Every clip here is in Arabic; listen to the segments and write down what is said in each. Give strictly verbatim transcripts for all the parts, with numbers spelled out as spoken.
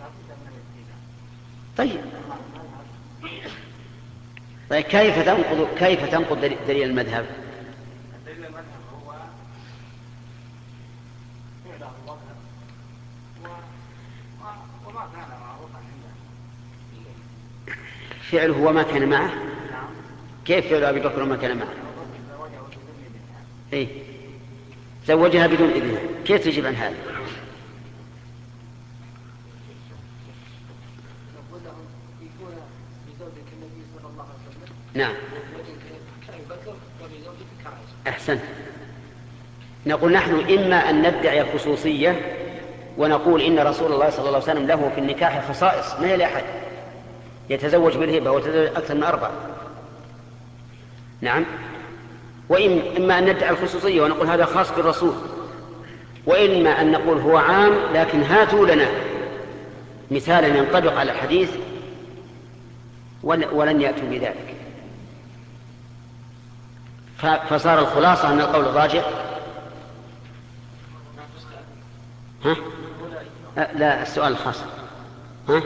طيب طيب كيف تنقض كيف تنقض دليل المذهب؟ دليل المذهب هو فعله الظاهر وما كان معروفا عنده. فعله وما كان معه. كيف فعل أبي بكر وما كان معه؟ إيه؟ زوجها بدون إذنها. كيف تجيب عن هذا؟ نعم أحسن. نقول نحن إما أن ندعي الخصوصية ونقول إن رسول الله صلى الله عليه وسلم له في النكاح خصائص ما يلي أحد يتزوج بالهبة ويتزوج أكثر من أربعة. نعم. وإما أن ندعي الخصوصية ونقول هذا خاص بالرسول، وإما أن نقول هو عام لكن هاتوا لنا مثالا ينطبق على الحديث ولن يأتوا بذلك. فصار الخلاصة أن القول الراجح ها؟ لا السؤال الخاص ها؟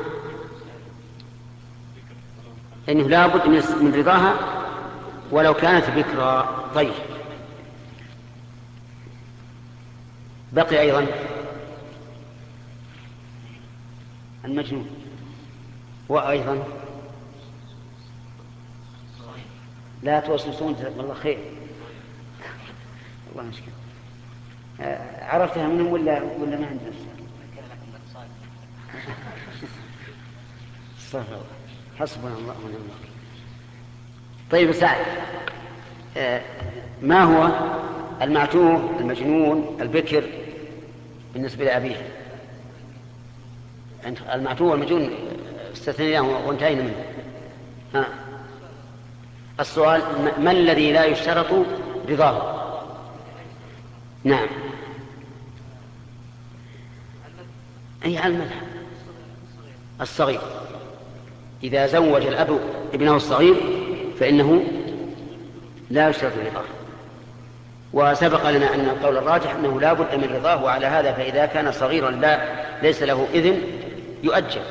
إنه لا بد من رضاها ولو كانت بكرا. طيب بقي أيضا المجنون وأيضا لا توسوسون جزاكم الله خير. الله مشكلة. آه عرفتها منهم ولا ولا ما عندنا؟ حسبنا الله ونعم الوكيل. طيب سعد، آه ما هو المعتوه المجنون البكر بالنسبة لأبيه؟ المعتوه والمجنون استثنيناه وانتهينا منه. ها السؤال ما الذي لا يشترط رضاه؟ نعم أي على المذهب الصغير. إذا زوج الأب ابنه الصغير فإنه لا يشترط رضاه. وسبق لنا أن القول الراجح أنه لا بد من رضاه، وعلى هذا فإذا كان صغيرا لا ليس له إذن يؤجل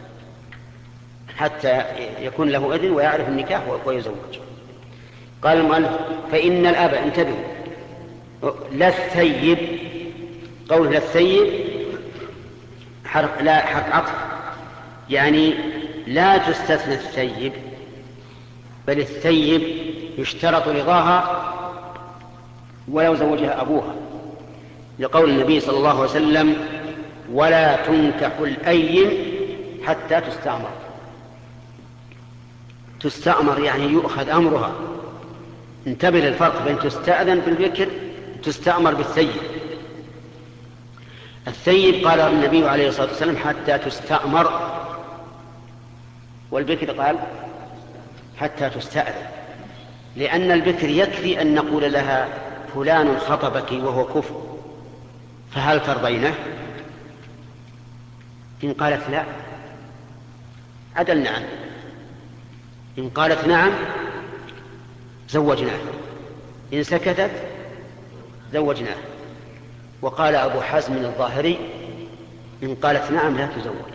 حتى يكون له إذن ويعرف النكاح ويزوج. قال المؤلف فإن الأب، انتبهوا، لا الثيب، قول لا الثيب حرف لا حق عطف، يعني لا تستثنى الثيب، بل الثيب يشترط رضاها ولو زوجها أبوها، لقول النبي صلى الله عليه وسلم ولا تنكح الأيم حتى تستعمر. تستعمر يعني يؤخذ أمرها. انتبه للفرق بين تستأذن بالبكر تستأمر بالثيب. الثيب قال النبي عليه الصلاة والسلام حتى تستأمر، والبكر قال حتى تستأذن، لأن البكر يكفي أن نقول لها فلان خطبك وهو كفر فهل ترضينه؟ إن قالت لا عدلنا عنه، إن قالت نعم زوجناه، إن سكتت زوجناه. وقال أبو حزم الظاهري إن قالت نعم لا تزوج،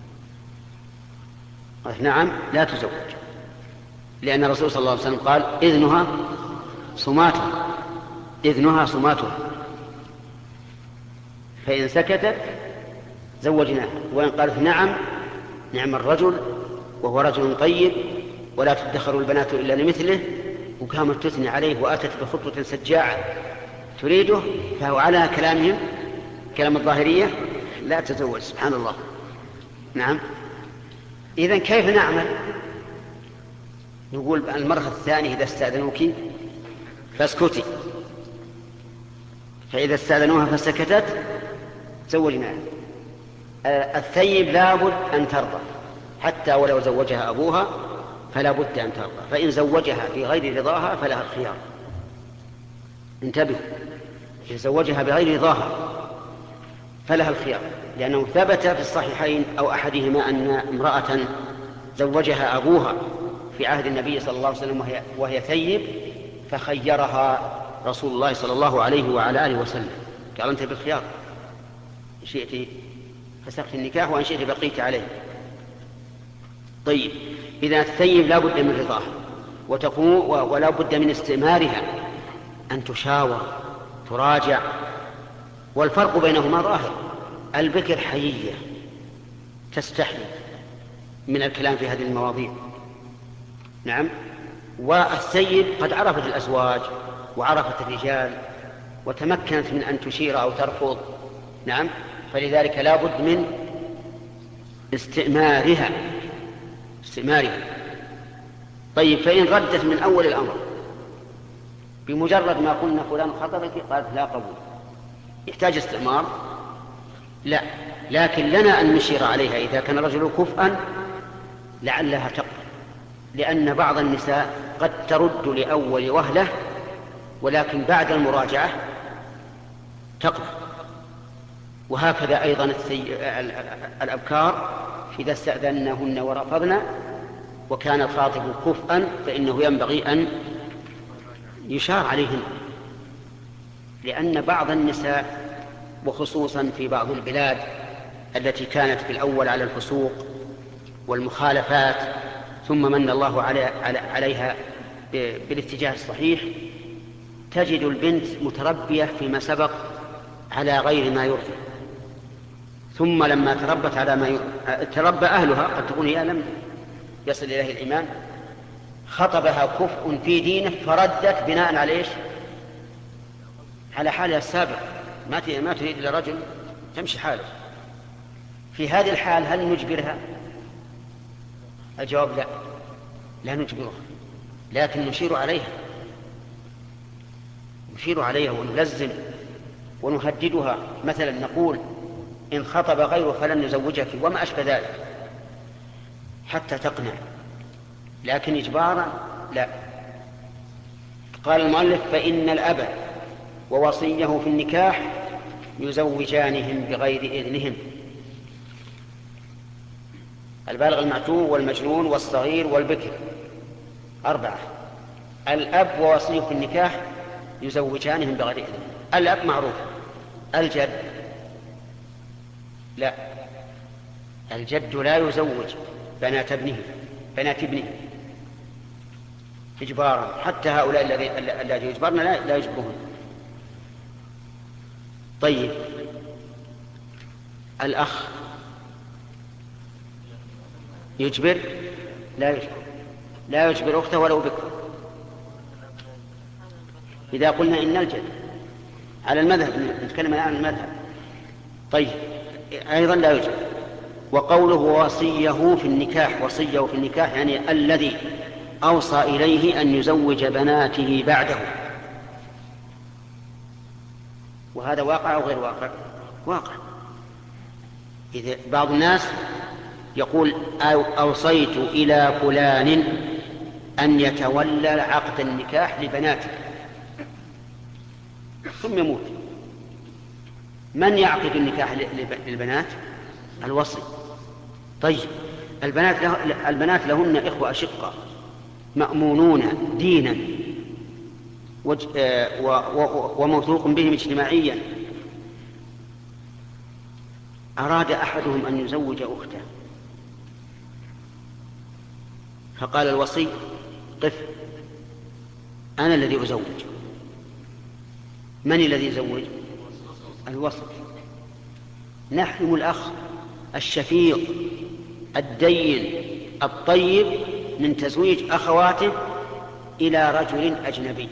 قالت نعم لا تزوج، لأن الرسول صلى الله عليه وسلم قال إذنها صماتها، إذنها صماتها، فإن سكتت زوجناها، وإن قالت نعم نعم الرجل وهو رجل طيب ولا تدخر البنات إلا لمثله، وكانت تثني عليه وأتت بخطوة سجاعة تريده، فهو على كلامهم كلام الظاهرية لا تزوج. سبحان الله. نعم. إذن كيف نعمل؟ نقول المرة الثانية إذا استأذنوك فاسكتي، فإذا استأذنوها فسكتت زوجناها. الثيب لابد أن ترضى حتى ولو زوجها أبوها فلا بد أن ترضى، فإن زوجها في غير رضاها فلها الخيار. انتبه، إن زوجها بغير رضاها فلها الخيار، لأنه ثبت في الصحيحين أو أحدهما أن امرأة زوجها أبوها في عهد النبي صلى الله عليه وسلم وهي, وهي ثيب، فخيرها رسول الله صلى الله عليه وعلى آله وسلم، قال أنت بالخيار، شئت فسخت النكاح وإن شئت بقيت عليه. طيب إذا الثيب لا بد من رضاه وتقوم ولا بد من استئمارها، أن تشاور تراجع، والفرق بينهما ظاهر. البكر حيية تستحي من الكلام في هذه المواضيع، نعم، والثيب قد عرفت الأزواج وعرفت الرجال وتمكنت من أن تشير أو ترفض، نعم، فلذلك لا بد من استئمارها استئمارها. طيب فإن ردت من أول الأمر بمجرد ما قلنا فلان خطبك قالت لا قبول، يحتاج استئمار؟ لا، لكن لنا أن نشير عليها إذا كان الرجل كفءا لعلها تقبل، لأن بعض النساء قد ترد لأول وهلة ولكن بعد المراجعة تقبل. وهكذا أيضا الأبكار إذا استأذنهن ورفضن وكان الخاطب كفءا فإنه ينبغي أن يشار عليهن، لأن بعض النساء وخصوصا في بعض البلاد التي كانت في الأول على الفسوق والمخالفات ثم من الله عليها بالاتجاه الصحيح، تجد البنت متربية فيما سبق على غير ما يرضي، ثم لما تربت على ما يرضي تربى أهلها، قد تكون هي لم يصل إليه الإيمان، خطبها كفء في دينه فردت بناء على إيش؟ على حالها السابق، ما تريد إلا رجل تمشي حاله. في هذه الحال هل نجبرها؟ الجواب لا، لا نجبرها، لكن نشير عليها نشير عليها ونلزم ونهددها، مثلا نقول إن خطب غيره فلن نزوجك وما أشبه ذلك حتى تقنع، لكن إجبارا لا. قال المؤلف فإن الأب ووصيه في النكاح يزوجانهم بغير إذنهم. البالغ المعتوه والمجنون والصغير والبكر أربعة. الأب ووصيه في النكاح يزوجانهم بغير إذنهم. الأب معروف، الجد لا، الجد لا يزوج بنات ابنه بنات ابنه إجبارا، حتى هؤلاء الذين يجبرن لا, لا يجبرون. طيب الأخ يجبر؟ لا يجبر، لا يجبر أخته ولو بكر. إذا قلنا إن الجد على المذهب، نتكلم عن المذهب، طيب أيضا لا يجبر. وقوله وصيه في النكاح، وصيه في النكاح يعني الذي أوصى إليه أن يزوج بناته بعده، وهذا واقع أو غير واقع؟ واقع. إذا بعض الناس يقول أو أوصيت إلى فلان أن يتولى عقد النكاح لبناته، ثم يموت، من يعقد النكاح للبنات؟ الوصي. طيب البنات, له البنات لهن إخوة أشقة مأمونون دينا وموثوق بهم اجتماعيا، أراد أحدهم أن يزوج أخته فقال الوصي قف، أنا الذي أزوج. من الذي يزوج؟ الوصي. نحرم الأخ الشفيق الدين الطيب من تزويج أخواته إلى رجل أجنبي.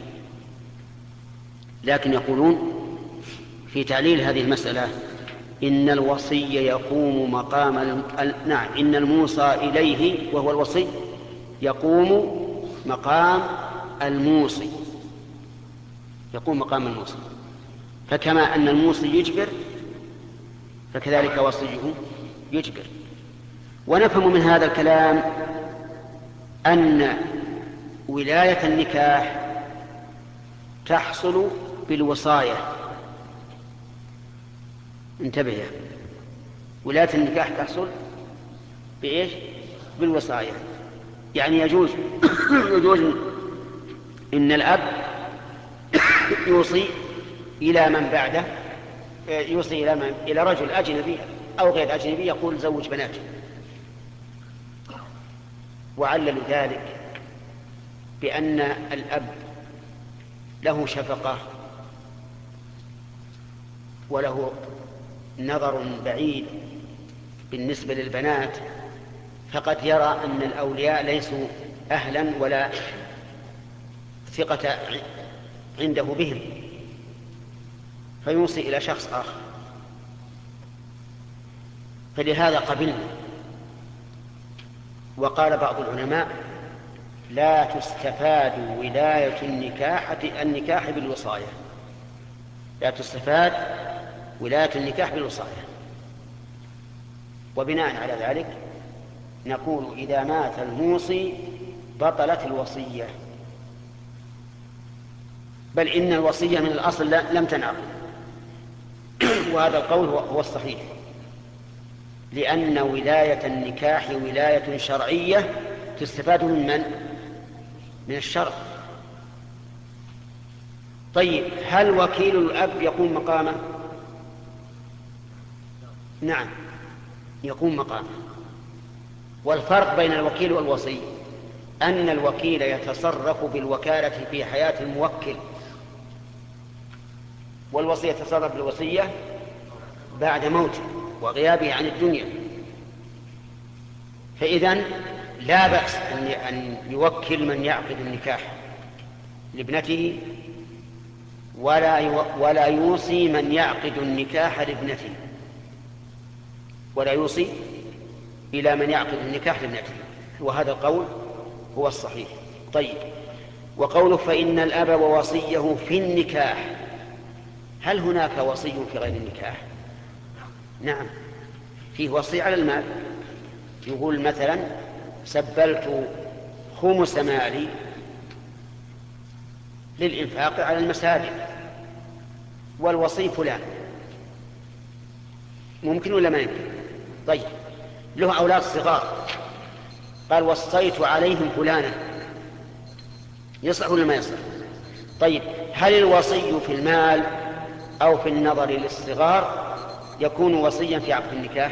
لكن يقولون في تعليل هذه المسألة إن الوصي يقوم مقام ال... نعم إن الموصى إليه وهو الوصي يقوم مقام الموصي، يقوم مقام الموصي. فكما أن الموصي يجبر فكذلك وصيه يجبر. ونفهم من هذا الكلام أن ولاية النكاح تحصل بالوصاية. انتبه، ولاية النكاح تحصل بإيش؟ بالوصاية. يعني يجوز يجوز إن الأب يوصي إلى من بعده، يوصي إلى من؟ إلى رجل أجنبي أو غير أجنبي يقول زوج بناتي، وعلل ذلك بأن الأب له شفقة وله نظر بعيد بالنسبة للبنات، فقد يرى أن الأولياء ليسوا أهلا ولا ثقة عنده بهم، فيوصي إلى شخص آخر. فلهذا قبلنا. وقال بعض العلماء: لا تستفاد ولاية النكاح النكاح بالوصاية، لا تستفاد ولاية النكاح بالوصاية. وبناء على ذلك نقول: إذا مات الموصي بطلت الوصية، بل إن الوصية من الأصل لم تنعقد. وهذا القول هو الصحيح، لأن ولاية النكاح ولاية شرعية تستفاد من من؟ من الشرع. طيب، هل وكيل الأب يقوم مقامه؟ نعم، يقوم مقامه. والفرق بين الوكيل والوصي أن الوكيل يتصرف بالوكالة في حياة الموكل، والوصي يتصرف بالوصية بعد موته وغيابه عن الدنيا. فإذن لا بأس أن يوكل من يعقد النكاح لابنته، ولا ولا يوصي من يعقد النكاح لابنته، ولا يوصي إلى من يعقد النكاح لابنته. وهذا القول هو الصحيح. طيب، وقوله: فإن الأب ووصيه في النكاح، هل هناك وصي في غير النكاح؟ نعم، فيه وصي على المال. يقول مثلا: سبلت خمس مالي للإنفاق على المساجد، والوصي فلان. ممكن ولا ما يمكن؟ طيب، له أولاد صغار، قال: وصيت عليهم فلانا، يصلح ولا ما يصلح؟ طيب، هل الوصي في المال أو في النظر للصغار يكون وصيا في عقد النكاح؟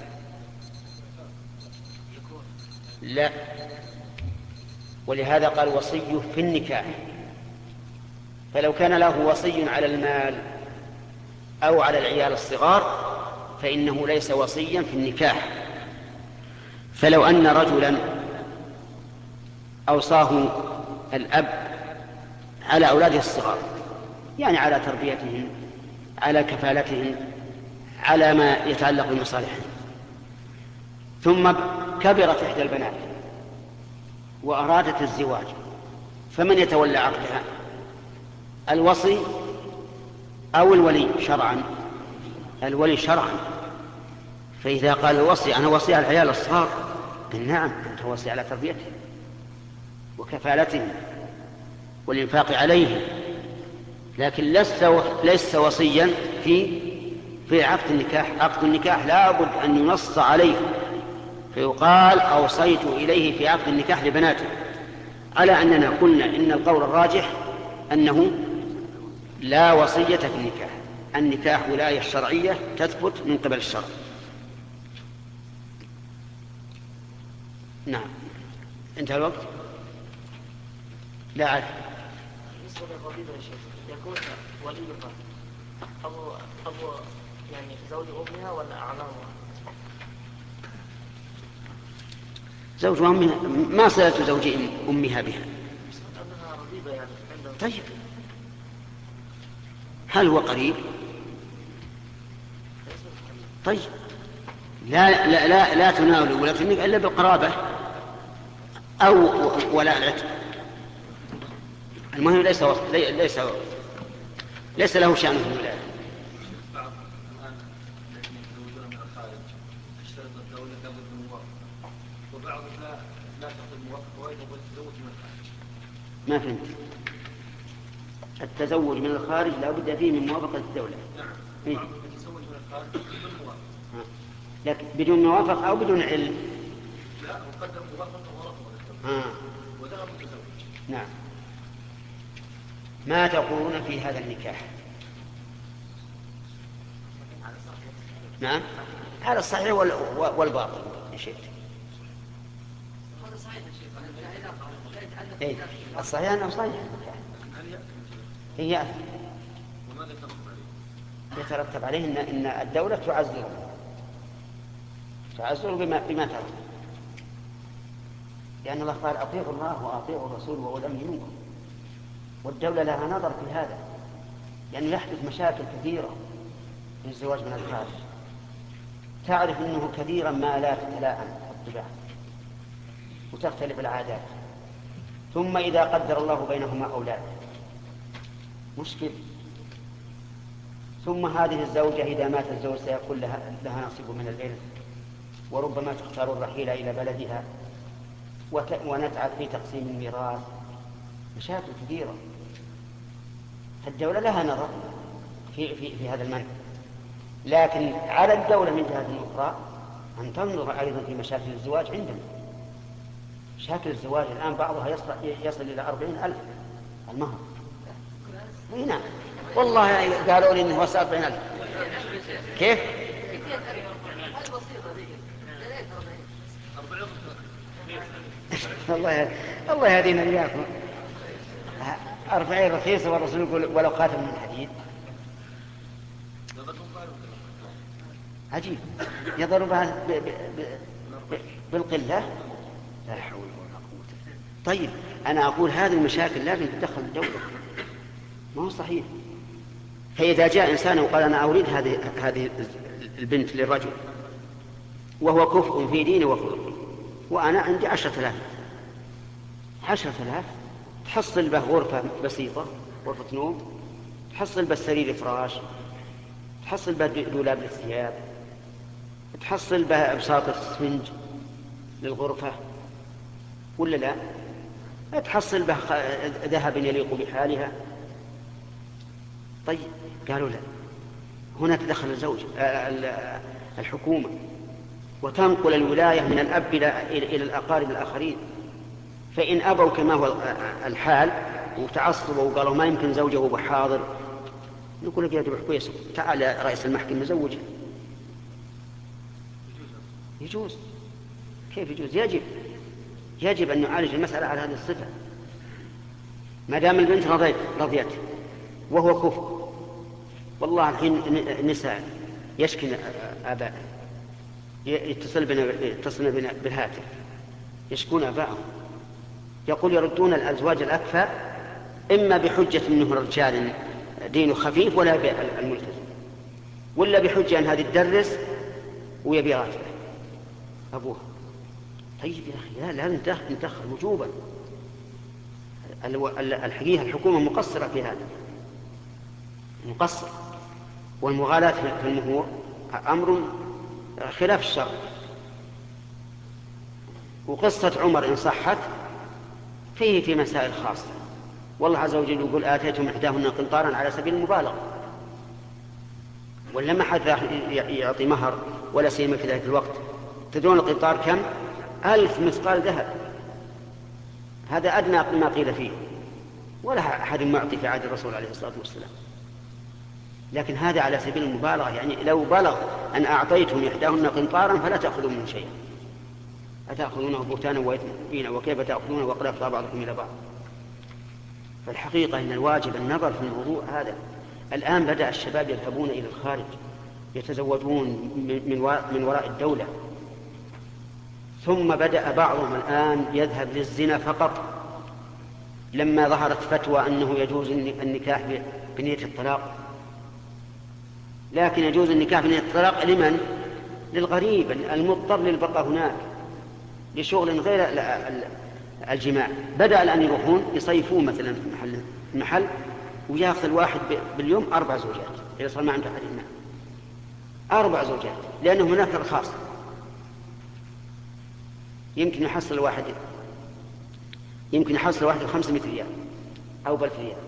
لا، ولهذا قال: وصي في النكاح. فلو كان له وصي على المال أو على العيال الصغار فإنه ليس وصيا في النكاح. فلو أن رجلا أوصاه الأب على أولاده الصغار، يعني على تربيتهم، على كفالتهم، على ما يتعلق بمصالحهم، ثم كبرت إحدى البنات وأرادت الزواج، فمن يتولى عقدها؟ الوصي أو الولي شرعا؟ الولي شرعا. فإذا قال الوصي: أنا وصي على العيال الصغار، قل: نعم، أنت وصي على تربيتهم وكفالتهم والإنفاق عليهم، لكن لست وصيا في في عقد النكاح. عقد النكاح لا بد أن ينص عليه، فيقال: أوصيت إليه في عقد النكاح لبناته، على أننا قلنا إن القول الراجح أنه لا وصية في النكاح. النكاح ولاية شرعية تثبت من قبل الشرع. نعم، انتهى الوقت. لا أعرف. بالنسبة للربيبة يا شيخ، يكون وليها أبو أبو يعني زوج أمها ولا أعلامها؟ زوج أمها، ما صلة زوج أمها بها. أنها ربيبة يعني عندهم. طيب، هل هو قريب؟ طيب، لا لا لا, لا تناول ولاة النكاح إلا بالقرابة أو ولاء العتق. المهم ليس ليس ليس له شأن في الولاية. بعض الآن الذين يتزوجون من الخارج تشترط الدولة لابد من موافقة، وبعض لا لا تأخذ موافقة ويبغى يتزوج من الخارج. ما فهمت. التزوج من الخارج لا بد فيه من موافقة الدولة. نعم، إيه؟ بعض يتزوج من الخارج بدون موافقة. لكن بدون موافقة أو بدون علم؟ لا، وقدم موافقة ورفض الدولة آه. وذهب متزوج. نعم. ما تقولون في هذا النكاح؟ نعم. على الصحيح وال- والباطل إن شئت. هذا صحيح يا شيخ، أنا لا علاقة لا يتعلق إيه بالنكاح. الصحيح أنه صحيح لكن هل يأتي هي يأثم. وماذا يترتب عليه؟ يترتب عليه إن, إن الدولة تعزره تعزره بما, بما ترى، لأن الله قال أطيعوا الله وأطيعوا الرسول وأولي الأمر منكم، والدولة لها نظر في هذا، لأنه يحدث مشاكل كثيرة في الزواج من الخارج. تعرف أنه كثيرا ما لا تتلاءم الطباع وتختلف العادات، ثم إذا قدر الله بينهما أولاد مشكل، ثم هذه الزوجة إذا مات الزوج سيكون لها, لها نصيب من الإرث، وربما تختار الرحيل إلى بلدها وت... ونتعب في تقسيم الميراث، مشاكل كثيرة. فالدولة لها نظر في, في, في هذا المنع، لكن على الدولة من جهة أخرى أن تنظر أيضا في مشاكل الزواج عندنا. مشاكل الزواج الآن بعضها يصل, يصل إلى أربعين ألف المهر. هنا والله قالوا لي إنه وصل أربعين ألف. كيف؟ الله الله يهدينا إياكم. أربعين رخيصة والرسول يقول ولو خاتم من حديد. عجيب يضربها ب... ب... ب... بالقلة. لا حول ولا قوة. طيب أنا أقول هذه المشاكل لازم تدخل الدولة، ما هو صحيح. فإذا جاء إنسان وقال أنا أريد هذه هذه البنت للرجل وهو كفء في دينه وخلقه، وأنا عندي عشرة آلاف عشرة آلاف تحصل به غرفة بسيطة، غرفة نوم، تحصل به سرير فراش، تحصل به دولاب للثياب، تحصل به بساطة اسفنج للغرفة، ولا لا؟ تحصل به ذهب يليق بحالها. طيب قالوا لا، هنا تدخل الزوج الحكومة وتنقل الولاية من الأب إلى الأقارب الآخرين، فإن أبوا كما هو الحال وتعصبوا وقالوا ما يمكن زوجه بحاضر، نقول لك يا جماعة كويس، تعال رئيس المحكمة زوجه. يجوز. كيف يجوز؟ يجب يجب أن نعالج المسألة على هذه الصفة. ما دام البنت رضيت رضيت وهو كفء. والله الحين النساء يشكن آباء يتصل بنا يتصل بنا بالهاتف، يشكون آباءهم، يقول يردون الأزواج الأكفاء إما بحجة أنه رجال دينه خفيف ولا الملتزم، ولا بحجة أن هذه تدرس ويبي راتبه أبوها. طيب يا أخي لا لا ندخل وجوبا. الحقيقة الحكومة مقصرة في هذا، مقصر، والمغالاة في المهور أمر خلاف الشرع. وقصة عمر إن صحت فيه في مسائل خاصة، والله عز وجل يقول آتيتهم إحداهن قنطارا على سبيل المبالغة، ولا ما حد يعطي مهر ولا سيما في ذلك الوقت. تدرون القنطار كم؟ ألف مثقال ذهب، هذا أدنى ما قيل فيه، ولا أحد معطي في عهد الرسول عليه الصلاة والسلام. لكن هذا على سبيل المبالغة، يعني لو بلغ أن أعطيتهم إحداهن قنطارا فلا تأخذوا منه شيئا، أتأخذونه بهتانا وإثما مبينا وكيف تأخذونه وقد أفضى بعضكم إلى بعض. فالحقيقة أن الواجب النظر في الموضوع هذا. الآن بدأ الشباب يذهبون إلى الخارج يتزوجون من وراء الدولة، ثم بدأ بعضهم الآن يذهب للزنا فقط لما ظهرت فتوى أنه يجوز النكاح بنية الطلاق. لكن يجوز النكاح بنية الطلاق لمن؟ للغريب المضطر للبقاء هناك لشغل غير الجماع. بدأ الآن يروحون يصيفون مثلا في محل, محل ويأخذ الواحد باليوم أربع زوجات إذا صار ما عنده أحد الماء، أربع زوجات، لأنه هناك رخاص يمكن يحصل الواحد يمكن يحصل الواحد خمسمائة ريال أو بألف ريال.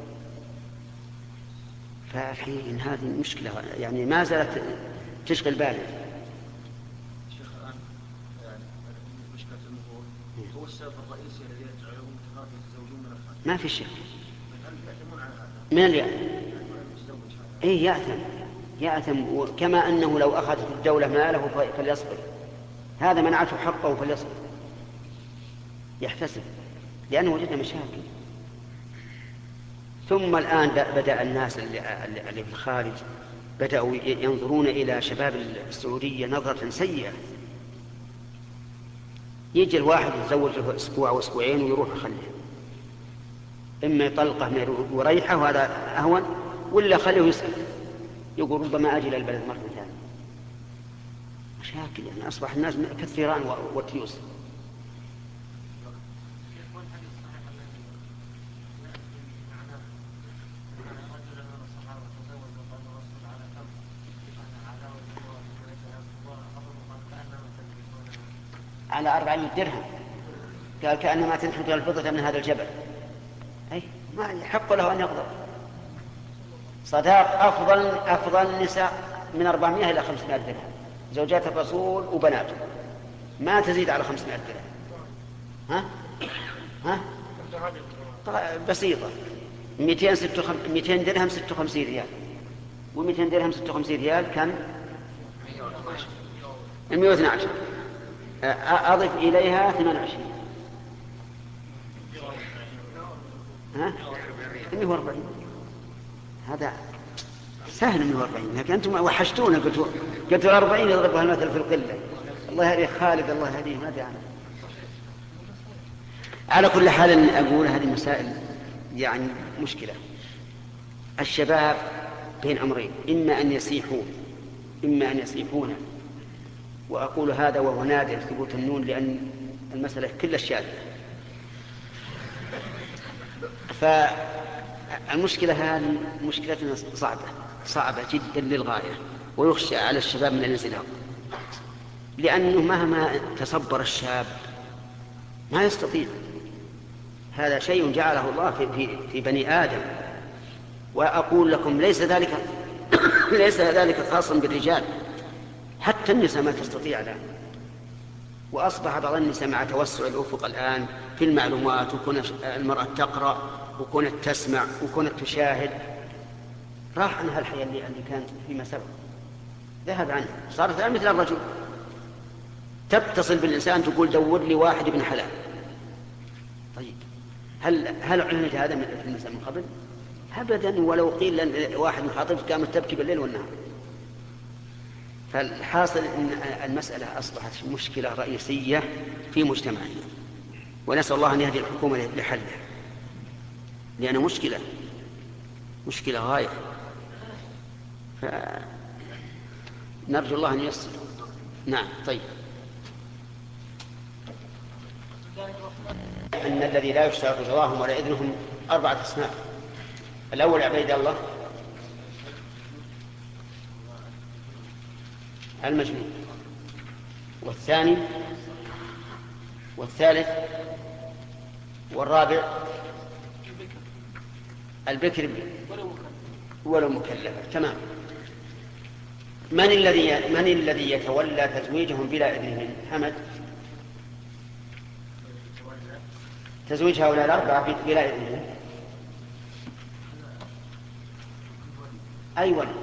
فالحين هذه المشكلة يعني ما زالت تشغل باله. شيخ الآن يعني مشكلة المهور هو السبب الرئيسي الذي يجعلهم يتزوجون من الخارج. ما في شك. هل يأثمون على هذا؟ من اللي يأثم؟ إيه يأثم يأثم، كما أنه لو أخذت الدولة ماله فليصبر، هذا منعته حقه فليصبر يحتسب، لأنه وجدنا مشاكل. ثم الآن بدأ الناس اللي في الخارج بدأوا ينظرون إلى شباب السعودية نظرة سيئة. يجي الواحد يتزوج له أسبوع أو أسبوعين ويروح يخليه، إما يطلقه من وريحه وهذا أهون، ولا خليه يسأل يقول ربما أجي للبلد مرة ثانية. مشاكل يعني، أصبح الناس كالثيران والتيوس. على أربعمائة درهم، قال كأنما تنحت الفضة من هذا الجبل. أي ما يحق له أن يغضب. صداق أفضل أفضل النساء من أربعمائة إلى خمسمائة درهم، زوجات الرسول وبناته ما تزيد على خمسمائة درهم. ها ها بسيطة. مئتين درهم ستة وخمسين ريال، ومئتين درهم ستة وخمسين ريال كم؟ مئة واثني عشر. أضف إليها ثمانية وعشرين، ها مئة وأربعين. هذا سهل مئة وأربعين، لكن أنتم وحشتونا. قلتوا قلتوا أربعين يضربها المثل في القلة. الله يهديه خالد، الله يهديه، ما أدري عنه. على كل حال أقول هذه مسائل يعني مشكلة. الشباب بين أمرين، إما أن يسيحون إما أن يسيحون. وأقول هذا وهو نادر ثبوت النون، لأن المسألة كل شاذة. فالمشكلة هذه مشكلة صعبة صعبة جدا للغاية، ويخشى على الشباب من الانزلاق، لأنه مهما تصبر الشاب ما يستطيع. هذا شيء جعله الله في, في, في بني آدم. وأقول لكم ليس ذلك ليس ذلك خاصا بالرجال، حتى النساء ما تستطيع الآن. وأصبح بعض النساء مع توسع الأفق الآن في المعلومات، وكونت المرأة تقرأ وكونت تسمع وكونت تشاهد، راح عنها الحياة اللي كانت فيما سبق، ذهب عنها، صارت الآن مثل الرجل. تتصل بالإنسان تقول دور لي واحد ابن حلال. طيب هل هل علمت هذا في النساء من قبل؟ أبدا. ولو قيل أن واحد من خاطب قامت تبكي بالليل والنهار. فالحاصل أن المسألة أصبحت مشكلة رئيسية في مجتمعنا، ونسأل الله أن يهدي الحكومة لحلها، لأنه مشكلة مشكلة غاية. فنرجو الله أن ييسر. نعم. طيب، أن الذي لا يشترط رضاهم ولا إذنهم أربعة أصناف. الأول عبيد الله المجنون، والثاني والثالث والرابع البكر ولو مكلفة. تمام. من الذي من الذي يتولى تزويجهم بلا إذنهم؟ حمد. تزويج هؤلاء الأربعة بلا إذنهم. أي ولد؟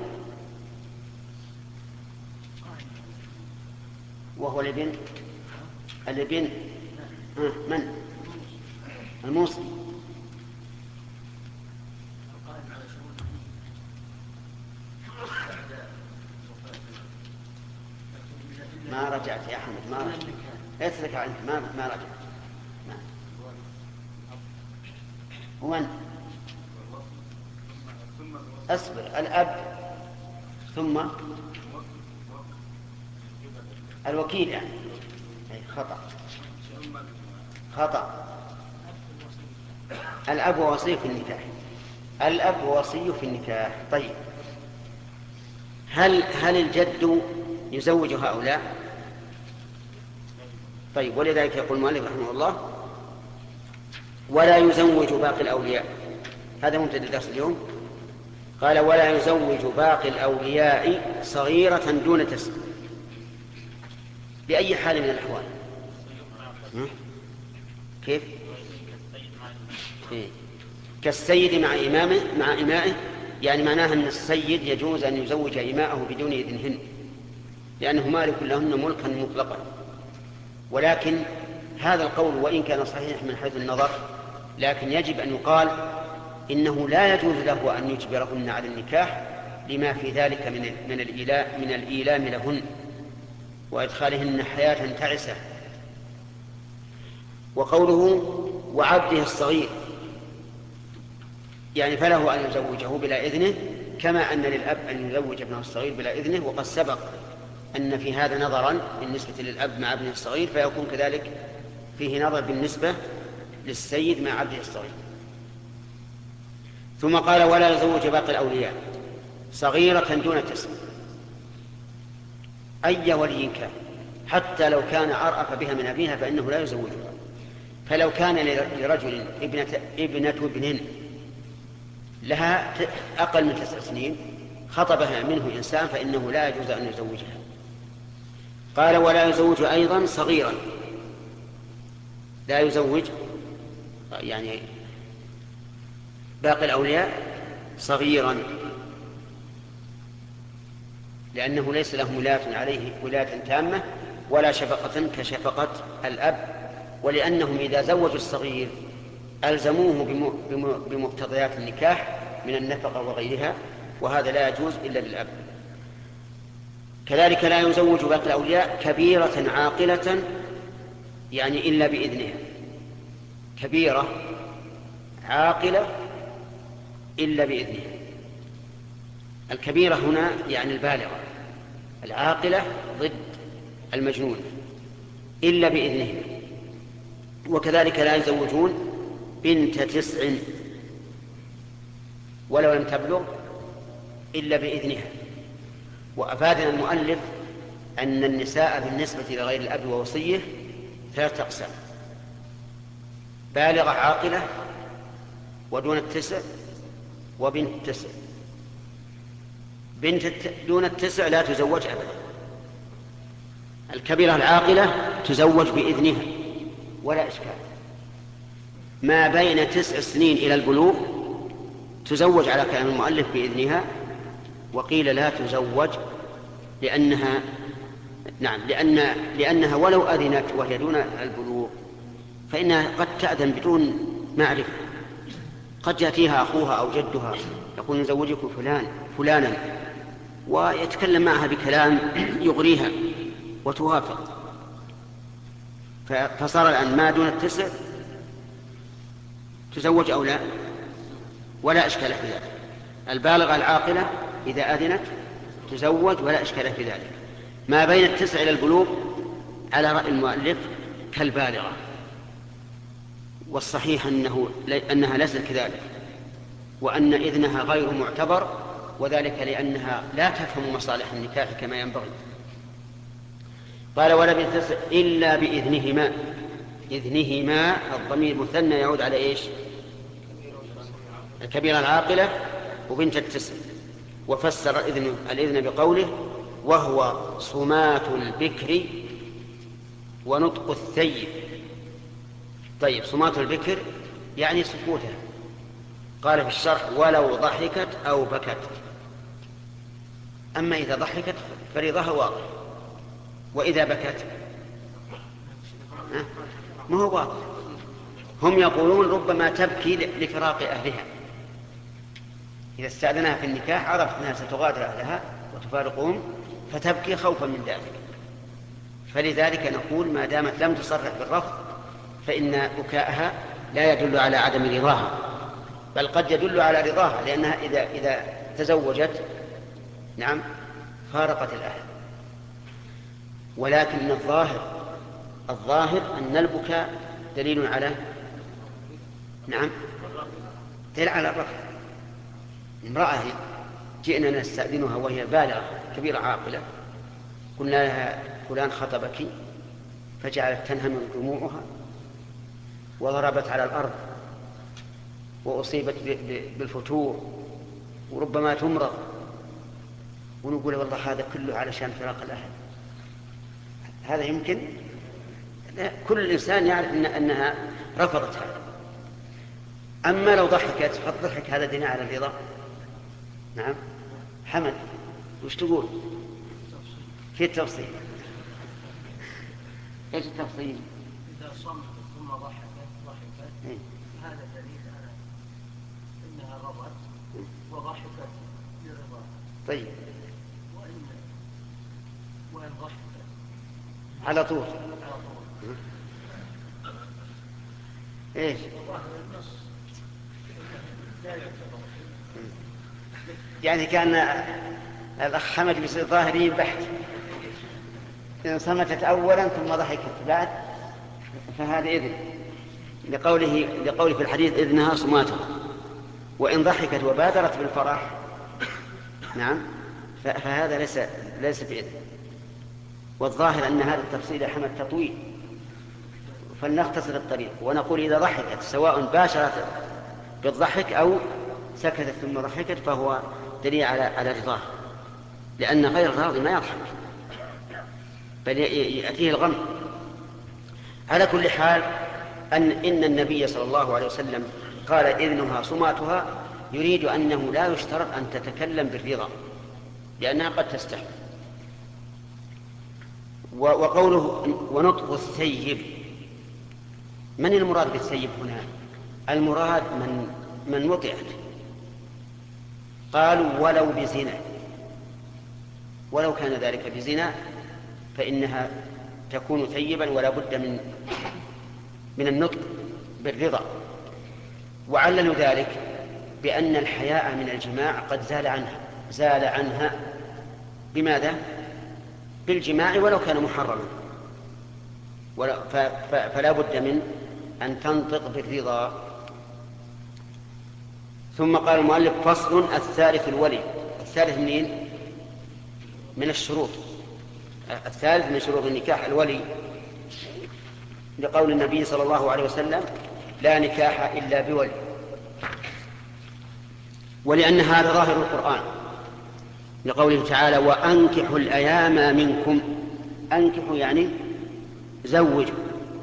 وهو الابن الابن آه من؟ الموصي. ما رجعت يا أحمد، ما رجعت. اترك عنك، ما ما رجعت. نعم. ومن؟ أصبر. الأب ثم الوكيل، يعني أي خطأ خطأ. الأب وصي في النكاح. الأب وصي في النكاح. طيب، هل هل الجد يزوج هؤلاء؟ طيب، ولذلك يقول المؤلف رحمه الله ولا يزوج باقي الأولياء. هذا مبتدأ درس اليوم. قال ولا يزوج باقي الأولياء صغيرة دون تسن. بأي حال من الأحوال؟ كيف؟ إيه؟ كالسيد مع إمامه مع إمائه يعني معناها أن السيد يجوز أن يزوج إماءه بدون إذنهن، لأنه مالك لهن ملكا مطلقا. ولكن هذا القول وإن كان صحيح من حيث النظر، لكن يجب أن يقال إنه لا يجوز له أن يجبرهن على النكاح لما في ذلك من من الإيلاء من الإيلام لهن وإدخالهن حياة تعسة. وقوله وعبده الصغير يعني فله أن يزوجه بلا إذنه، كما أن للأب أن يزوج ابنه الصغير بلا إذنه. وقد سبق أن في هذا نظرا بالنسبة للأب مع ابنه الصغير، فيكون كذلك فيه نظر بالنسبة للسيد مع عبده الصغير. ثم قال ولا يزوج باقي الأولياء صغيرة دون تسع، أي ولي كان حتى لو كان أرأف بها من أبيها فإنه لا يزوجها. فلو كان لرجل ابنة, ابنة ابن لها أقل من تسع سنين خطبها منه إنسان فإنه لا يجوز أن يزوجها. قال ولا يزوج أيضا صغيرا، لا يزوج يعني باقي الأولياء صغيرا، لأنه ليس له ولاية عليه ولاية تامة ولا شفقة كشفقة الأب، ولأنهم إذا زوجوا الصغير ألزموه بمقتضيات النكاح من النفقة وغيرها، وهذا لا يجوز إلا للأب. كذلك لا يزوج باقي الأولياء كبيرة عاقلة يعني إلا بإذنها، كبيرة عاقلة إلا بإذنها. الكبيرة هنا يعني البالغة، العاقلة ضد المجنون إلا بإذنه. وكذلك لا يزوجون بنت تسع ولو لم تبلغ إلا بإذنها. وأفادنا المؤلف أن النساء بالنسبة لغير الأب ووصيه ثلاثة أقسام: بالغة عاقلة ودون التسع وبنت التسع. بنت دون التسع لا تزوج أبدا. الكبيرة العاقلة تزوج بإذنها ولا إشكال. ما بين تسع سنين إلى البلوغ تزوج على كلام المؤلف بإذنها، وقيل لا تزوج لأنها نعم لأن لأنها ولو أذنت وهي دون البلوغ فإنها قد تأذن بدون معرفة. قد يأتيها أخوها أو جدها يقول نزوجك فلان فلانا ويتكلم معها بكلام يغريها وتوافق، فصار الآن ما دون التسع تزوج أو لا ولا إشكال في ذلك. البالغة العاقلة إذا أذنت تزوج ولا إشكال في ذلك. ما بين التسع إلى البلوغ على رأي المؤلف كالبالغة، والصحيح أنه أنها ليست كذلك، وأن إذنها غير معتبر، وذلك لأنها لا تفهم مصالح النكاح كما ينبغي. قال ولا بنت تسع إلا بإذنهما. إذنهما الضمير مثنى يعود على إيش؟ الكبيرة العاقلة وبنت التسع. وفسر الإذن, الإذن بقوله وهو صمات البكر ونطق الثيب. طيب صمات البكر يعني سكوتها. قال في الشرح ولو ضحكت أو بكت. أما إذا ضحكت فريضها واضح، وإذا بكت ما هو واضح. هم يقولون ربما تبكي لفراق أهلها، إذا استأذنها في النكاح عرفت أنها ستغادر أهلها وتفارقهم فتبكي خوفا من ذلك. فلذلك نقول ما دامت لم تصرح بالرفض فإن بكاءها لا يدل على عدم رضاها، بل قد يدل على رضاها، لأنها إذا, إذا تزوجت نعم فارقت الأهل. ولكن الظاهر الظاهر أن البكاء دليل على نعم دليل على الرفض. امرأة جئنا نستأذنها وهي بالغة كبيرة عاقلة، قلنا لها فلان خطبك، فجعلت تنهمر دموعها وضربت على الأرض وأصيبت بالفتور وربما تمرض، ونقول والله هذا كله علشان فراق الأهل. هذا يمكن؟ لا، كل إنسان يعرف إن أنها رفضت هذا. أما لو ضحكت فالضحك هذا دليل على الرضا، نعم حمد وش تقول في التفصيل؟ ايش التفصيل؟ إذا صمت ثم ضحكت ضحكت إيه؟ هذا دليل على أنها رضت وضحكت لرضاها. طيب وإن وإن ضحكت على طول على طول ايش؟ ظاهر النص لا يعتبر. يعني كان الأخ حمد بيصير ظاهري بحت، إن صمتت أولا ثم ضحكت بعد فهذا إذن لقوله لقوله في الحديث إذنها صماتها، وإن ضحكت وبادرت بالفرح نعم فهذا ليس ليس بإذن. والظاهر أن هذا التفصيل يا حمد تطويل، فلنختصر الطريق ونقول إذا ضحكت سواء باشرت بالضحك أو سكتت ثم ضحكت فهو دليل على على رضاه، لأن غير الراضي ما يضحك بل يأتيه الغم. على كل حال أن إن النبي صلى الله عليه وسلم قال إذنها صماتها يريد أنه لا يشترط أن تتكلم بالرضا لأنها قد تستحي. وقوله ونطق الثيب، من المراد بالثيب هنا؟ المراد من من وطئت. قالوا ولو بزنا، ولو كان ذلك بزنا فإنها تكون ثيبا ولا بد من من النطق بالرضا. وعللوا ذلك بأن الحياء من الجماع قد زال عنها زال عنها بماذا؟ بالجماع ولو كان محرما، فلا بد من أن تنطق بالرضا. ثم قال المؤلف فصل الثالث الولي. الثالث منين؟ من الشروط. الثالث من شروط النكاح الولي، لقول النبي صلى الله عليه وسلم لا نكاح إلا بولي، ولأن هذا ظاهر القرآن لقوله تعالى وأنكحوا الأيام منكم. أنكحوا يعني زوجوا.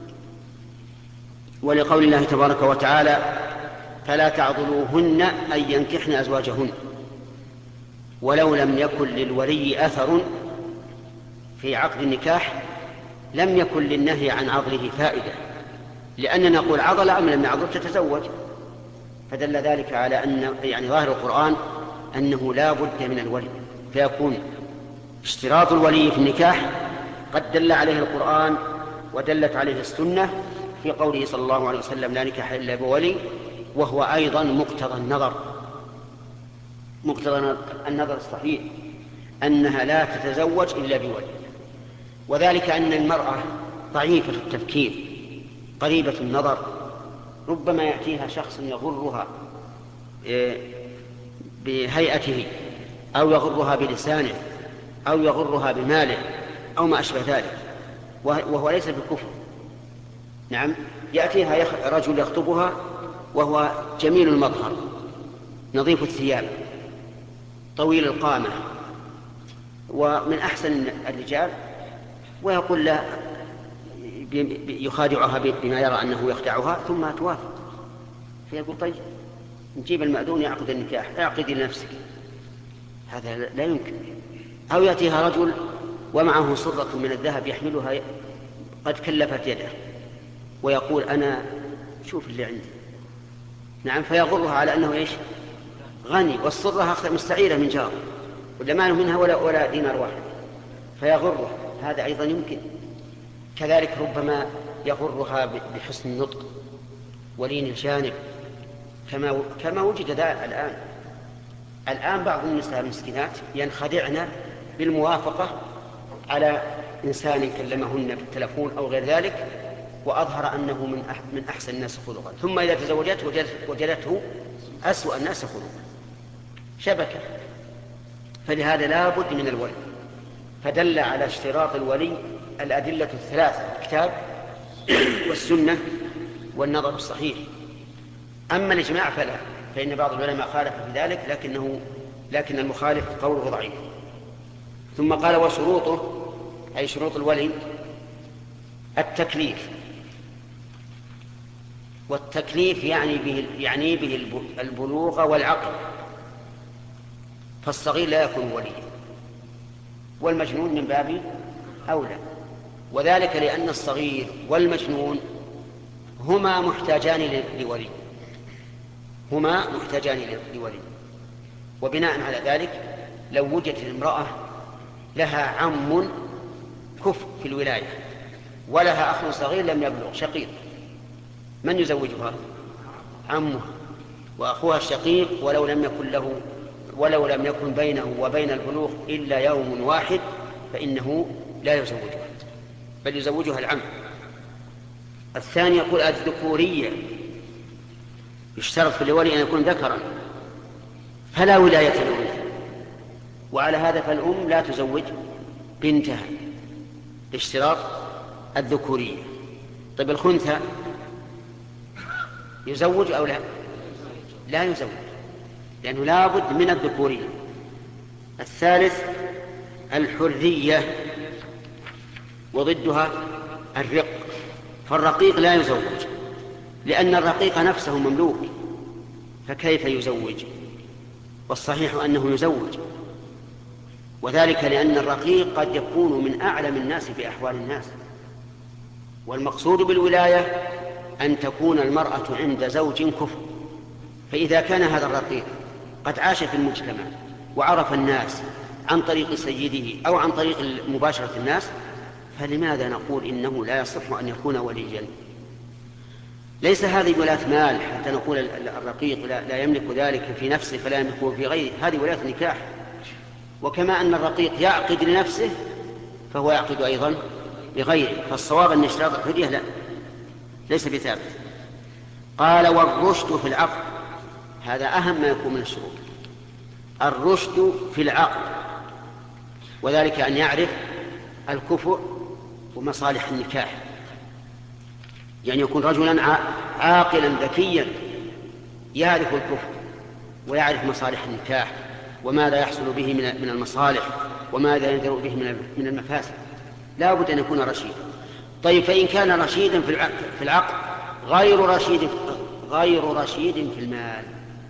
ولقول الله تبارك وتعالى فلا تعضلوهن أن ينكحن أزواجهن ولو لم يكن للولي أثر في عقد النكاح لم يكن للنهي عن عضله فائدة، لأننا نقول عضل أم لم يعضل تتزوج، فدل ذلك على أن يعني ظاهر القرآن أنه لا بد من الولي، فيكون اشتراط الولي في النكاح قد دل عليه القرآن ودلت عليه السنة في قوله صلى الله عليه وسلم لا نكاح إلا بولي، وهو أيضا مقتضى النظر مقتضى النظر الصحيح أنها لا تتزوج إلا بولي. وذلك أن المرأة ضعيفة التفكير قريبة النظر، ربما يأتيها شخص يغرها بهيئته أو يغرها بلسانه أو يغرها بماله أو ما أشبه ذلك، وهو ليس بكفر. نعم يأتيها رجل يخطبها وهو جميل المظهر نظيف الثياب طويل القامة ومن أحسن الرجال، ويقول لا يخادعها بما يرى أنه يخدعها ثم توافق، فيقول طيب نجيب المأذون يعقد النكاح اعقدي لنفسك، هذا لا يمكن. أو يأتيها رجل ومعه صرة من الذهب يحملها قد كلفت يده ويقول أنا شوف اللي عندي، نعم فيغرها على أنه إيش غني، والصرة مستعيرة من جار ولا ماله منها ولا, ولا دينار واحد فيغرها، هذا أيضا يمكن. كذلك ربما يغرها بحسن النطق ولين الجانب كما كما وجد ذا الآن. الآن بعض النساء المسكينات ينخدعن بالموافقة على إنسان كلمهن بالتلفون أو غير ذلك وأظهر أنه من من أحسن الناس خلقا، ثم إذا تزوجته وجدته أسوأ الناس خلقا، شبكة. فلهذا لا بد من الولي، فدل على اشتراط الولي الأدلة الثلاثة الكتاب والسنة والنظر الصحيح. أما الإجماع فلا، فإن بعض العلماء خالف في ذلك لكنه لكن المخالف قوله ضعيف. ثم قال وشروطه أي شروط الولي التكليف، والتكليف يعني به يعني به البلوغ والعقل، فالصغير لا يكون وليا، والمجنون من باب أولى، وذلك لأن الصغير والمجنون هما محتاجان لولي هما محتاجان لولي وبناء على ذلك لو وجدت امرأة لها عم كفء في الولاية ولها أخ صغير لم يبلغ شقيق، من يزوجها؟ عمها، وأخوها الشقيق ولو لم يكن له ولو لم يكن بينه وبين البلوغ إلا يوم واحد فإنه لا يزوجها بل يزوجها العم. الثاني يقول الذكورية، يشترط في الولي أن يكون ذكرا فلا ولاية للأنثى، وعلى هذا فالأم لا تزوج بنتها لاشتراط الذكورية. طيب الخنثى يزوج أو لا؟ لا يزوج لأنه لا بد من الذكورية. الثالث الحرية وضدها الرق، فالرقيق لا يزوج لأن الرقيق نفسه مملوك فكيف يزوج؟ والصحيح أنه يزوج، وذلك لأن الرقيق قد يكون من أعلم الناس في أحوال الناس، والمقصود بالولاية أن تكون المرأة عند زوج كفء، فإذا كان هذا الرقيق قد عاش في المجتمع وعرف الناس عن طريق سيده أو عن طريق مباشرة الناس، فلماذا نقول إنه لا يصح أن يكون وليا؟ ليس هذه ولاية مال حتى نقول الرقيق لا يملك ذلك في نفسه فلا يملكه في غيره، هذه ولاية نكاح. وكما أن الرقيق يعقد لنفسه فهو يعقد أيضا لغيره، فالصواب أن اشتراط الحرية لا ليس بثابت. قال والرشد في العقد، هذا أهم ما يكون من الشروط، الرشد في العقد، وذلك أن يعرف الكفء ومصالح النكاح، يعني يكون رجلا عاقلا ذكيا يعرف الكفء ويعرف مصالح النكاح وماذا يحصل به من المصالح وماذا ينذر به من المفاسد، لا بد أن يكون رشيدا. طيب فإن كان رشيدا في العقد غير رشيد غير رشيد في المال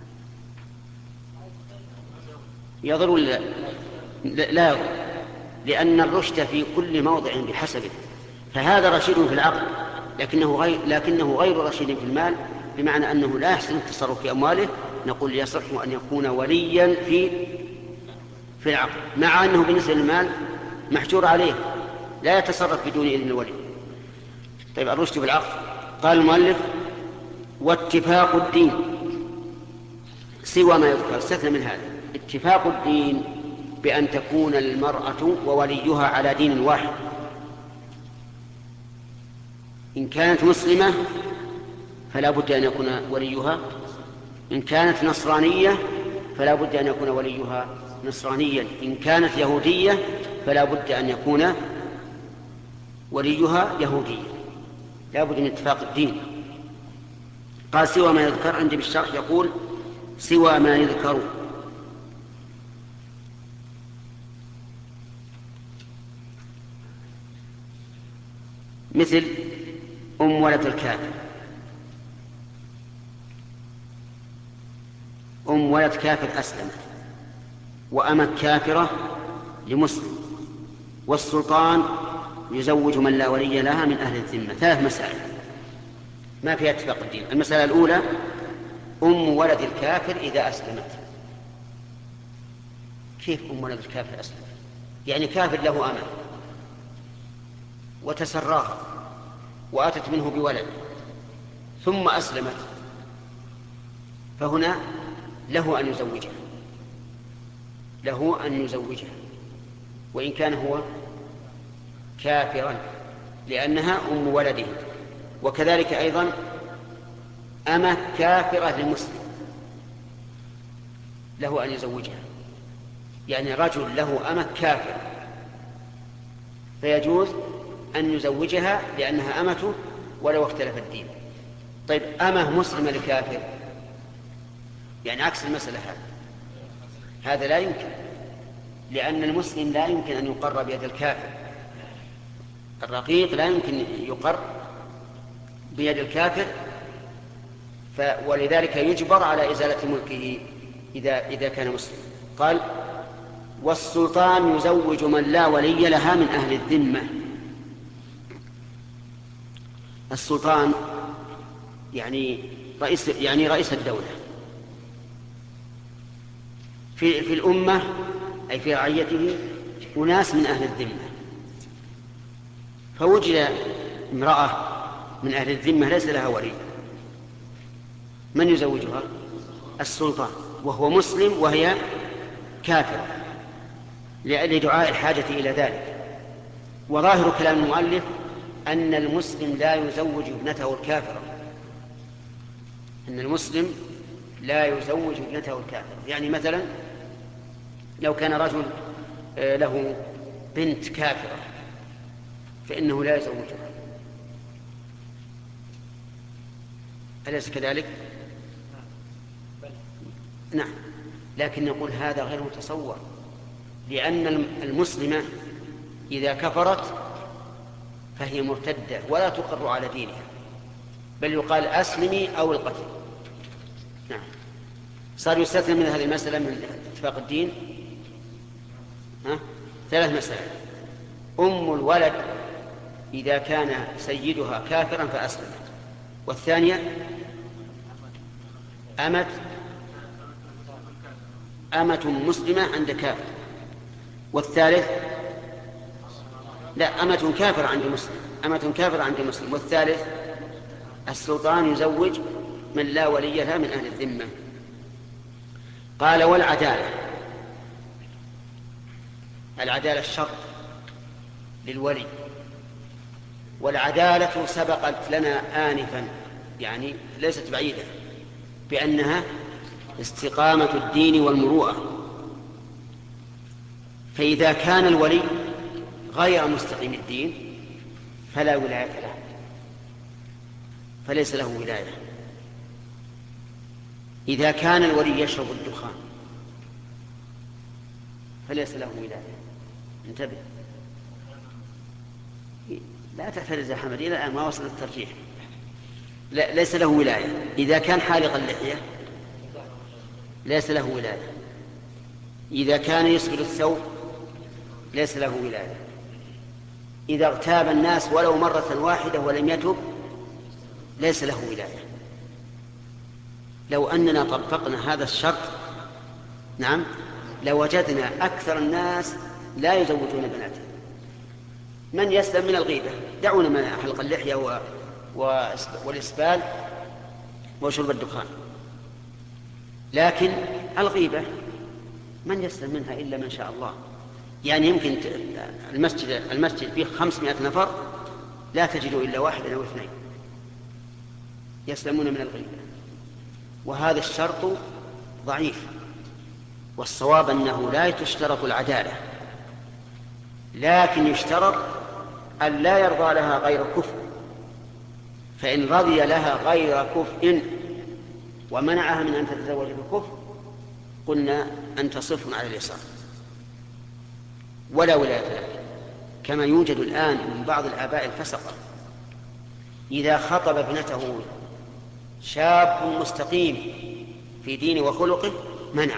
يضر ولا لا يضر؟ لأن الرشد في كل موضع بحسبه، فهذا رشيد في العقد لكنه غير, لكنه غير رشيد في المال، بمعنى أنه لا يحسن التصرف في أمواله، نقول يصح أن يكون وليا في في العقد، مع أنه بالنسبة للمال محجور عليه لا يتصرف بدون إذن الولي. طيب الرشد في العقد، قال المؤلف واتفاق الدين سوى ما يذكر، استثنى من هذا اتفاق الدين بأن تكون المرأة ووليها على دين واحد، إن كانت مسلمة فلا بد أن يكون وليها، إن كانت نصرانية فلا بد أن يكون وليها نصرانيا، إن كانت يهودية فلا بد أن يكون وليها يهوديا، لا بد من اتفاق الدين. قال سوى ما يذكر، عندي بالشرح يقول سوى ما يذكر، مثل أم ولد الكافر، أم ولد كافر أسلمت وأمت كافرة لمسلم، والسلطان يزوج من لا ولي لها من أهل الذمة. ثلاث مسائل ما فيها اتفاق الدين. المسألة الأولى أم ولد الكافر إذا أسلمت، كيف أم ولد الكافر أسلمت؟ يعني كافر له أمل وتسراها وأتت منه بولد ثم أسلمت، فهنا له أن يزوجها له أن يزوجها وإن كان هو كافرا لأنها أم ولده. وكذلك أيضا أمة كافرة للمسلم له أن يزوجها، يعني رجل له أمة كافرة فيجوز أن يزوجها لأنها أمته ولو اختلف الدين. طيب أمة مسلمة لكافر، يعني عكس المسألة هذا هذا لا يمكن، لأن المسلم لا يمكن أن يقر بيد الكافر، الرقيق لا يمكن يقر بيد الكافر، ولذلك يجبر على إزالة ملكه إذا, إذا كان مسلم. قال والسلطان يزوج من لا ولي لها من أهل الذمة. السلطان يعني رئيس يعني رئيس الدولة في في الأمة، أي في رعيته أناس من أهل الذمة، فوجد امرأة من أهل الذمة ليس لها ولي، من يزوجها؟ السلطان، وهو مسلم وهي كافرة لدعاء الحاجة إلى ذلك. وظاهر كلام المؤلف أن المسلم لا يزوج ابنته الكافرة، أن المسلم لا يزوج ابنته الكافرة. يعني مثلا لو كان رجل له بنت كافرة فإنه لا يزوجها، أليس كذلك؟ نعم، لكن نقول هذا غير متصور، لأن المسلمة إذا كفرت فهي مرتدة ولا تقر على دينها، بل يقال أسلمي أو القتل. نعم. صار يستثنى من هذه المسألة من اتفاق الدين ها؟ ثلاث مسائل: أم الولد إذا كان سيدها كافرا فأسلمت، والثانية أمة أمة مسلمة عند كافر، والثالث لا أمة كافر عند مسلم أمة كافر عند مسلم والثالث السلطان يزوج من لا ولي لها من أهل الذمة. قال: والعدالة. العدالة الشرط للولي، والعدالة سبقت لنا آنفا، يعني ليست بعيدة، بأنها استقامة الدين والمروءة. فإذا كان الولي غير مستقيم الدين فلا ولاية له، فليس له ولاية. إذا كان الولي يشرب الدخان فليس له ولاية. انتبه، لا تعترض يا حمد، إلى الآن ما وصل الترجيح. لا، ليس له ولاية. إذا كان حالق اللحية ليس له ولاية. إذا كان يسبل الثوب ليس له ولاية. إذا اغتاب الناس ولو مرة واحدة ولم يتب ليس له ولاية. لو أننا طبقنا هذا الشرط نعم لوجدنا أكثر الناس لا يزوجون بناتهم. من يسلم من الغيبة؟ دعونا من حلق اللحية و... و... والإسبال وشرب الدخان، لكن الغيبة من يسلم منها إلا من شاء الله. يعني يمكن المسجد المسجد فيه خمسمائة نفر لا تجد إلا واحد أو اثنين يسلمون من الغيبة، وهذا الشرط ضعيف. والصواب أنه لا تشترط العدالة، لكن يشترط أن لا يرضى لها غير كفء، فإن رضي لها غير كفء ومنعها من أن تتزوج بكفء قلنا أنت صفر على اليسار ولا ولاية لك. كما يوجد الآن من بعض الآباء الفسقة إذا خطب ابنته شاب مستقيم في دينه وخلقه منع،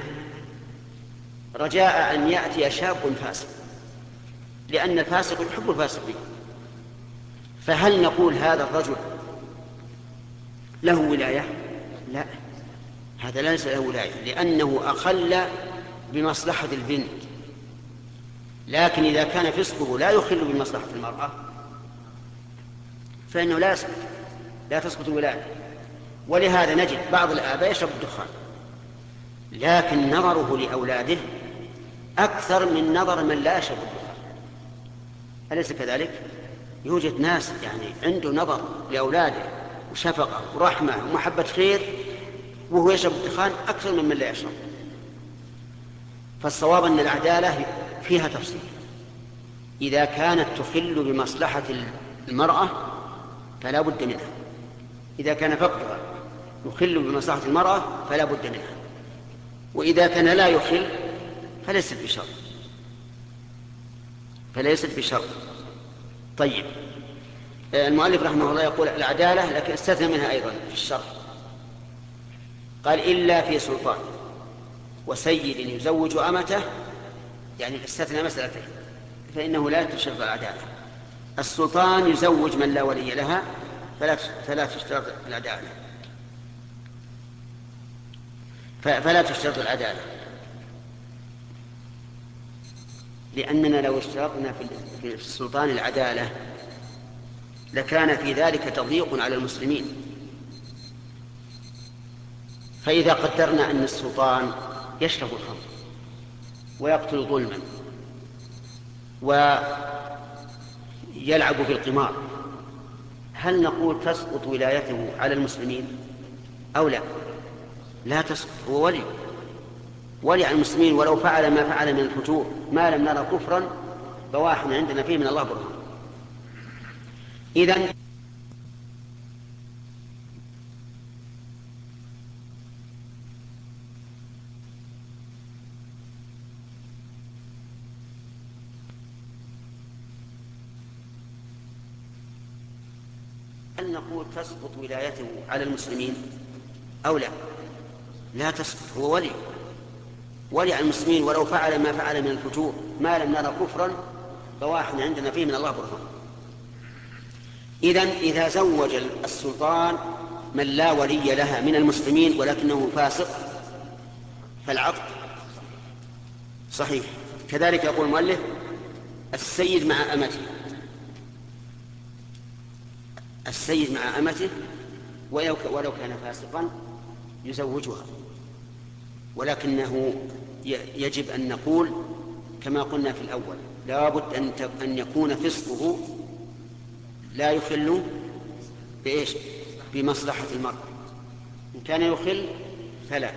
رجاء أن يأتي شاب فاسق، لأن الفاسق يحب الفاسقين. فهل نقول هذا الرجل له ولاية؟ لا، هذا ليس له ولاية، لأنه أخل بمصلحة البنت. لكن إذا كان فسقه لا يخل بمصلحة المرأة فإنه لا يسقط لا تسقط الولاية. ولهذا نجد بعض الآباء يشرب الدخان، لكن نظره لأولاده أكثر من نظر من لا يشرب الدخان. أليس كذلك؟ يوجد ناس يعني عنده نظر لأولاده وشفقة ورحمة ومحبة خير وهو يشرب الدخان أكثر من من لا يشرب. فالصواب أن العدالة فيها تفصيل. إذا كانت تخل بمصلحة المرأة فلا بد منها، إذا كان فقدها يخل بمصلحة المرأة فلا بد منها، وإذا كان لا يخل فليست بشرط فليست بشرط طيب، المؤلف رحمه الله يقول العدالة، لكن استثنى منها أيضا في الشرط. قال: إلا في سلطان وسيد يزوج أمته يعني استثنى مسألتين، فإنه لا تشترط العدالة. السلطان يزوج من لا ولي لها فلا فلا تشترط العدالة، فلا تشترط العدالة، لأننا لو اشترطنا في السلطان العدالة لكان في ذلك تضييق على المسلمين. فإذا قدرنا أن السلطان يشرب الخمر ويقتل ظلما ويلعب في القمار، هل نقول تسقط ولايته على المسلمين أو لا؟ لا تسقط، هو ولي ولي على المسلمين ولو فعل ما فعل من الفجور، ما لم نرى كفرا بواح عندنا فيه من الله برهان. إذن هل نقول تسقط ولايته على المسلمين أو لا؟ لا تسقط، هو ولي ولي على المسلمين ولو فعل ما فعل من الفجور، ما لم نرى كفرا بواح عندنا فيه من الله برهان. إذن إذا زوج السلطان من لا ولي لها من المسلمين ولكنه فاسق فالعقد صحيح. كذلك يقول المؤلف السيد مع أمته، السيد مع أمته ولو كان فاسقا يزوجها، ولكنه يجب أن نقول كما قلنا في الأول لا بد أن يكون فسقه لا يخل بإيش؟ بمصلحة المرء. إن كان يخل فلا.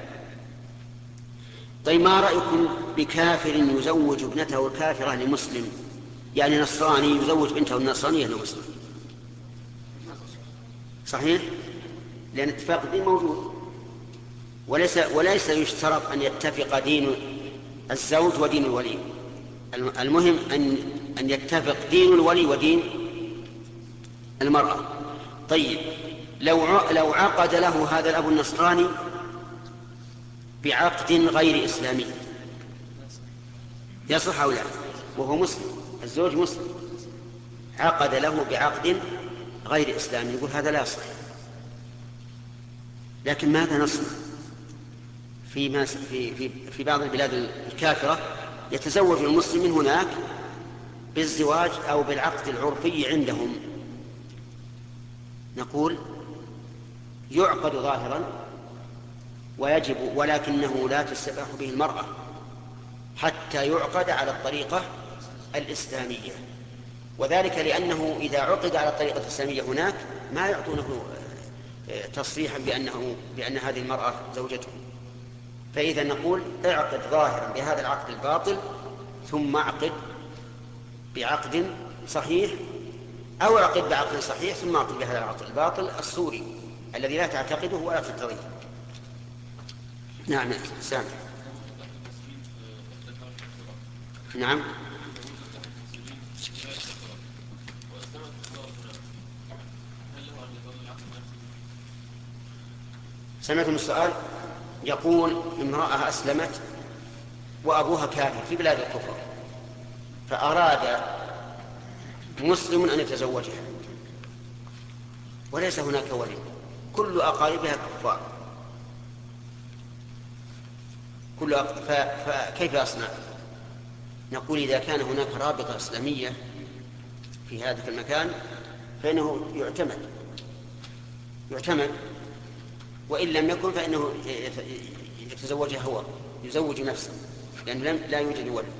طيب ما رأيكم بكافر يزوج ابنته الكافرة لمسلم، يعني نصراني يزوج بنته النصرانية لمسلم؟ صحيح، لأن اتفاق الدين موجود، وليس وليس يشترط أن يتفق دين الزوج ودين الولي، المهم أن أن يتفق دين الولي ودين المرأة. طيب لو لو عقد له هذا الأب النصراني بعقد غير إسلامي يصح أو لا؟ وهو مسلم، الزوج مسلم، عقد له بعقد غير إسلامي، يقول هذا لا يصح. لكن ماذا نصنع؟ في, في, في, في بعض البلاد الكافرة يتزوج المسلم من هناك بالزواج أو بالعقد العرفي عندهم، نقول يعقد ظاهرا ويجب، ولكنه لا تستباح به المرأة حتى يعقد على الطريقة الإسلامية، وذلك لأنه إذا عقد على الطريقة الإسلامية هناك ما يعطونه تصريحا بأنه بأن هذه المرأة زوجته. فإذا نقول اعقد ظاهرا بهذا العقد الباطل ثم اعقد بعقد صحيح، أو اعقد بعقد صحيح ثم اعقد بهذا العقد الباطل الصوري الذي لا تعتقده ولا ترتضيه. نعم سامع. نعم سمعتم السؤال؟ يقول امرأة أسلمت وأبوها كافر في بلاد الكفر، فأراد مسلم أن يتزوجها وليس هناك ولي، كل أقاربها كفار، كل أق... ف... فكيف أصنع؟ نقول إذا كان هناك رابطة إسلامية في هذا المكان فإنه يعتمد يعتمد وإن لم يكن فإنه يتزوجها هو، يزوج نفسه، لأن لم لا يوجد ولد.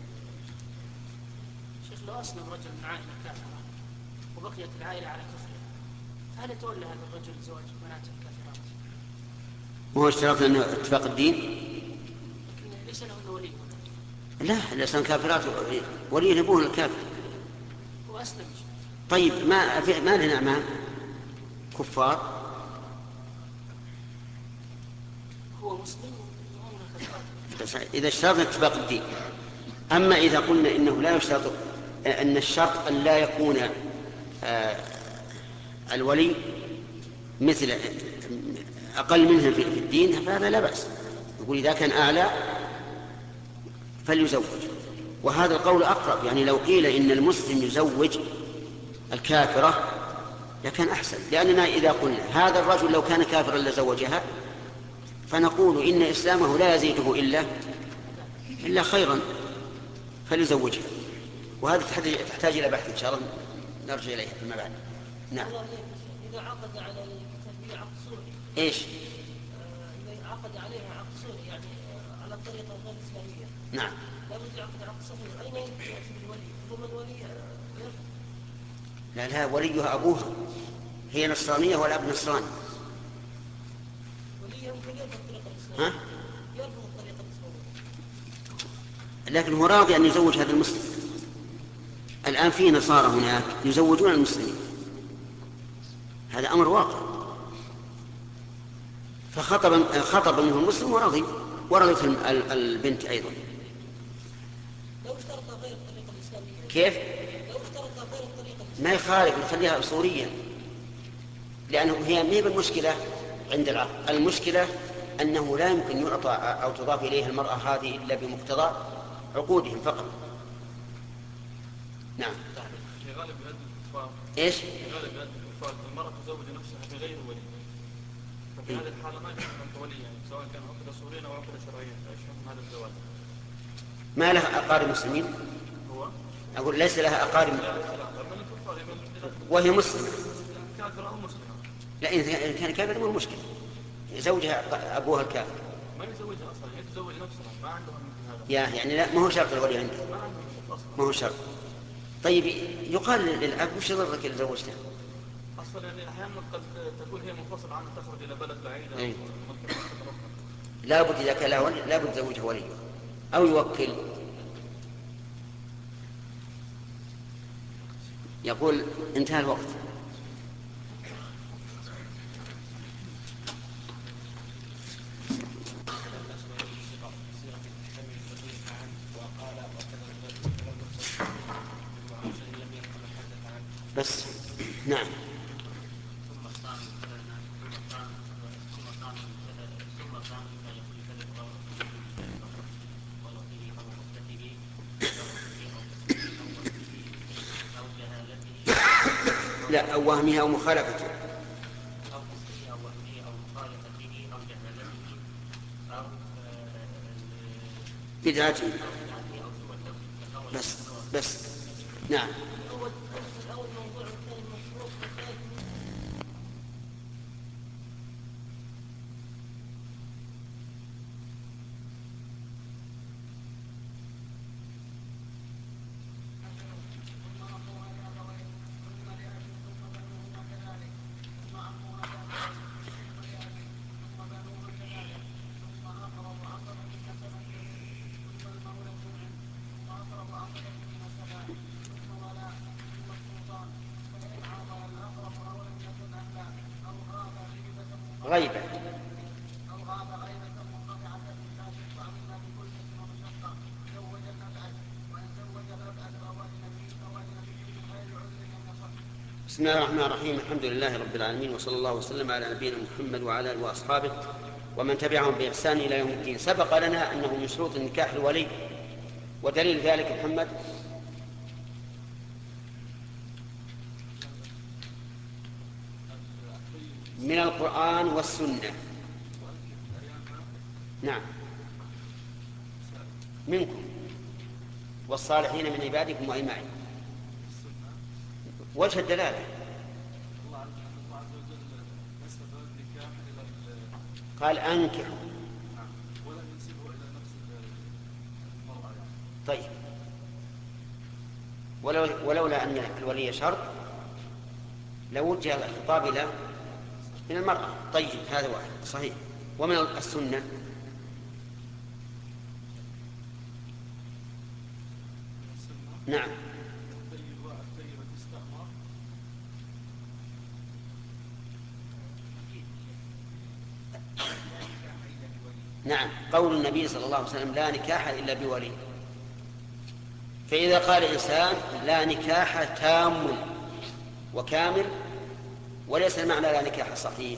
شيخ لو أسلم رجل من عائلة كافرة وبقيت العائلة على كفره، فهل يتولى هذا الرجل زواج بنات الكافرات؟ وهو اشتراط أنه اتفاق الدين؟ لكن ليس له ولي. لا، الإنسان كافرات ولي أبوه الكافر. هو أسلم. طيب ما ما لنا أعمام كفار؟ هو مسلم إذا اشترطنا اتفاق الدين. أما إذا قلنا إنه لا يشترط، أن الشرط أن لا يكون الولي مثل أقل منه في الدين فهذا لا بأس. يقول إذا كان أعلى فليزوج، وهذا القول أقرب، يعني لو قيل إن المسلم يزوج الكافرة لكان أحسن، لأننا إذا قلنا هذا الرجل لو كان كافرا لزوجها فنقول إن إسلامه لا يزيده إلا إلا خيرا فليزوجها. وهذا تحتاج إلى بحث إن شاء الله نرجع إليها فيما بعد. نعم. إذا عقد على الكتابية عقد صوري. إيش؟ إذا عقد عليها عقد صوري يعني على الطريقة غير الإسلامية. نعم. لا بد يعقد عقد صحيح. أين يأتي بالولي؟ ثم الولي يرفض. لا لا، وليها أبوها، هي نصرانية والأب نصراني. وليها يمكن يرفض الطريقة الإسلامية. ها؟ يرفض الطريقة الإسلامية. لكن هو راضي أن يزوج هذا المسلم. الآن في نصارى هناك يزوجون المسلمين، هذا أمر واقع. فخطب خطب منه المسلم ورضي، ورضت البنت أيضا. لو اشترط غير الطريقة الإسلامية. كيف؟ لو اشترط غير الطريقة الإسلامية. ما يخالف، نخليها أصوليا، لأنه هي ما هي بالمشكلة عند العقد. المشكلة أنه لا يمكن يعطى أو تضاف إليه المرأة هذه إلا بمقتضى عقودهم فقط. نعم. في غالب بلاد الكفار. إيش؟ في غالب بلاد الكفار المرأة تزوج نفسها بغير ولي. ففي هذه الحالة ما يكون ولي، يعني سواء كان عقد صوريا أو عقد شرعيا، فإيش حكم هذا الزواج؟ ما لها أقارب مسلمين؟ هو؟ أقول ليس لها أقارب لا ليس لها أقارب من الكفار من وهي مسلمة. كافرة أو مسلمة. لا، إذا كان كافر مو مشكلة، زوجها أبوها الكافر. ما يزوجها أصلا، هي تزوج نفسها، ما عندهم مثل هذا. يا يعني لا، ما هو شرط الولي عنده، ما عندهم أصلا. ما هو شرط. طيب يقال للأب وش يضرك إذا زوجتها؟ أصلا يعني أحيانا قد تكون هي منفصلة عنها، تخرج إلى بلد بعيدة. أي. لابد إذا كان لها ولي لابد زوجها ولي أو يوكل. يقول انتهى الوقت. بس نعم. لا، أو وهمها أو مخالفته. بدعته. بس بس نعم. غيبة. بسم الله الرحمن الرحيم. الحمد لله رب العالمين، وصلى الله وسلم على نبينا محمد وعلى اله واصحابه ومن تبعهم باحسان الى يوم الدين. سبق لنا انه من شروط النكاح الولي، ودليل ذلك محمد من القرآن والسنة. نعم، منكم والصالحين من عبادكم وإمائكم. وجه الدلالة قال أنكحوا. طيب، ولو ولولا أن الولي شرط لوجه الخطاب إلى من المرأة. طيب، هذا واحد صحيح. ومن السنة نعم نعم قول النبي صلى الله عليه وسلم لا نكاح إلا بولي. فإذا قال إنسان لا نكاح تام وكامل وليس المعنى لا نكاح صحيح،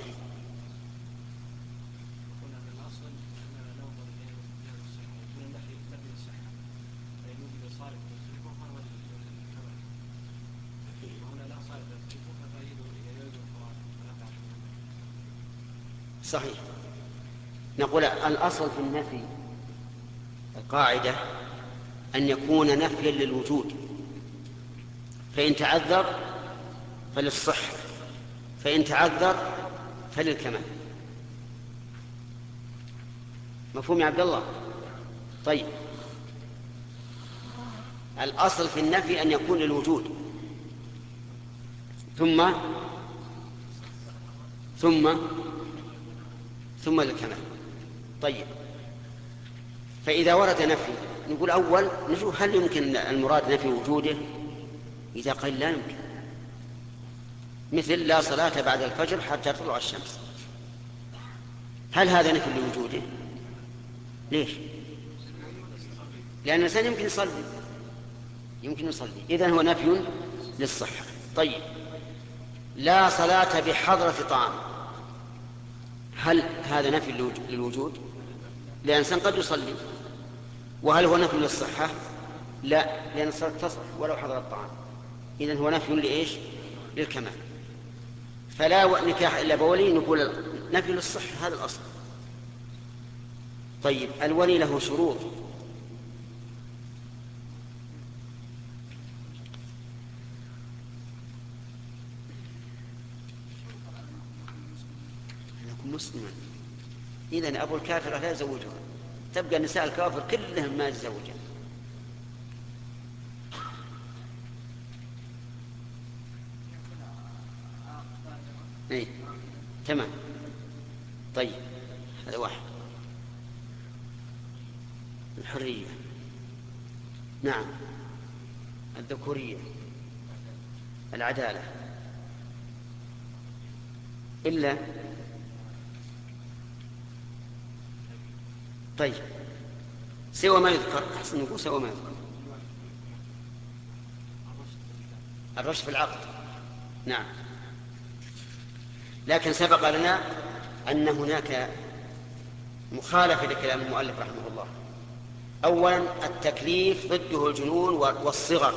صحيح. نقول الأصل في النفي القاعدة أن يكون نفيا للوجود، فإن تعذر فللصحة، فإن تعذر فللكمال. مفهوم يا عبد الله؟ طيب، الأصل في النفي أن يكون للوجود ثم ثم ثم للكمال. طيب، فإذا ورد نفي نقول أول نشوف هل يمكن المراد نفي وجوده. إذا قال لا يمكن، مثل لا صلاة بعد الفجر حتى تطلع الشمس، هل هذا نفي لوجوده؟ ليش؟ لأن الإنسان يمكن يصلي يمكن يصلي إذن هو نفي للصحة. طيب، لا صلاة بحضرة طعام، هل هذا نفي للوجود؟ لأن الإنسان قد يصلي. وهل هو نفي للصحة؟ لا، لأن الصلاة تصح ولو حضر الطعام. إذن هو نفي لإيش؟ للكمال. فلا نكاح إلا بولي، نقول نفي للصحة، هذا الأصل. طيب، الولي له شروط. مسلما، إذن أبو الكافرة لا يزوجها، تبقى النساء الكافر كلهم ما يتزوجن. اي تمام. طيب، هذا واحد. الحرية، نعم. الذكورية، العدالة، إلا طيب سوى ما يذكر. أحسن نقول سوى ما يذكر. الرشد في العقد، نعم. لكن سبق لنا أن هناك مخالفة لكلام المؤلف رحمه الله. أولا، التكليف ضده الجنون والصغر،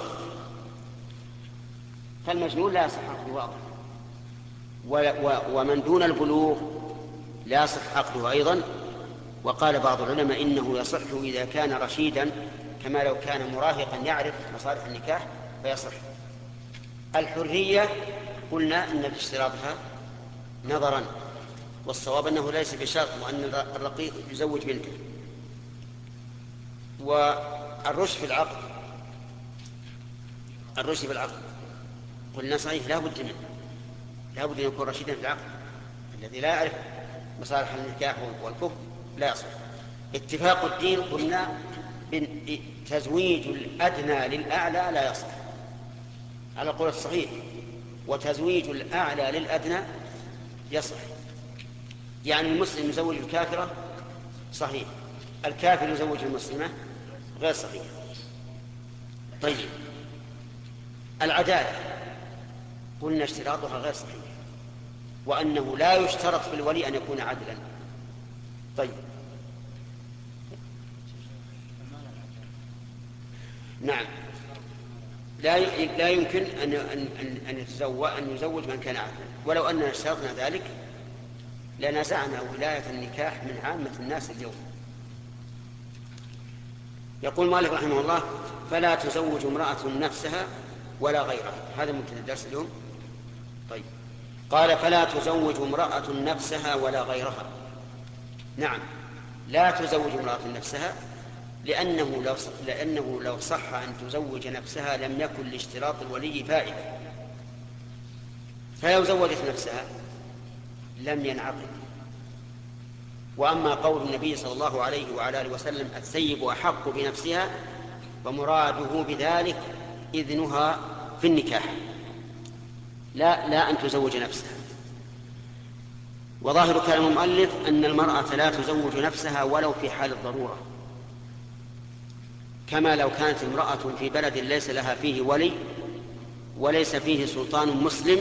فالمجنون لا يصح عقده واضح، ومن دون البلوغ لا يصح عقده أيضا. وقال بعض العلماء إنه يصح إذا كان رشيدا، كما لو كان مراهقا يعرف مصالح النكاح فيصح. الحرية قلنا إن باشتراطها نظرا، والصواب أنه ليس بشرط، وأن الرقيق يزوج بنته. والرشد في العقد، الرشد في العقد قلنا صحيح لا بد منه، لا بد أن يكون رشيدا في العقد. الذي لا يعرف مصالح النكاح والكفر لا يصح. اتفاق الدين قلنا تزويج الأدنى للأعلى لا يصح على القول الصحيح، وتزويج الأعلى للأدنى يصح. يعني المسلم يزوج الكافرة صحيح، الكافر يزوج المسلمة غير صحيح. طيب، العدالة قلنا اشتراطها غير صحيح، وأنه لا يشترط في الولي أن يكون عدلا. طيب، نعم، لا لا يمكن أن أن أن يتزوج أن يزوج من كان عدلا، ولو أننا اشترطنا ذلك لنزعنا ولاية النكاح من عامة الناس اليوم. يقول مالك رحمه الله: فلا تزوج امرأة نفسها ولا غيرها. هذا مبتدأ الدرس اليوم. طيب، قال: فلا تزوج امرأة نفسها ولا غيرها. نعم، لا تزوج امرأة نفسها، لأنه لو لأنه لو صح أن تزوج نفسها لم يكن لاشتراط الولي فائدة، فلو زوجت نفسها لم ينعقد. وأما قول النبي صلى الله عليه وعلى آله وسلم: الثيب أحق بنفسها، فمراده بذلك إذنها في النكاح، لا لا أن تزوج نفسها. وظاهر كلام المؤلف أن المرأة لا تزوج نفسها ولو في حال الضرورة، كما لو كانت امرأة في بلد ليس لها فيه ولي وليس فيه سلطان مسلم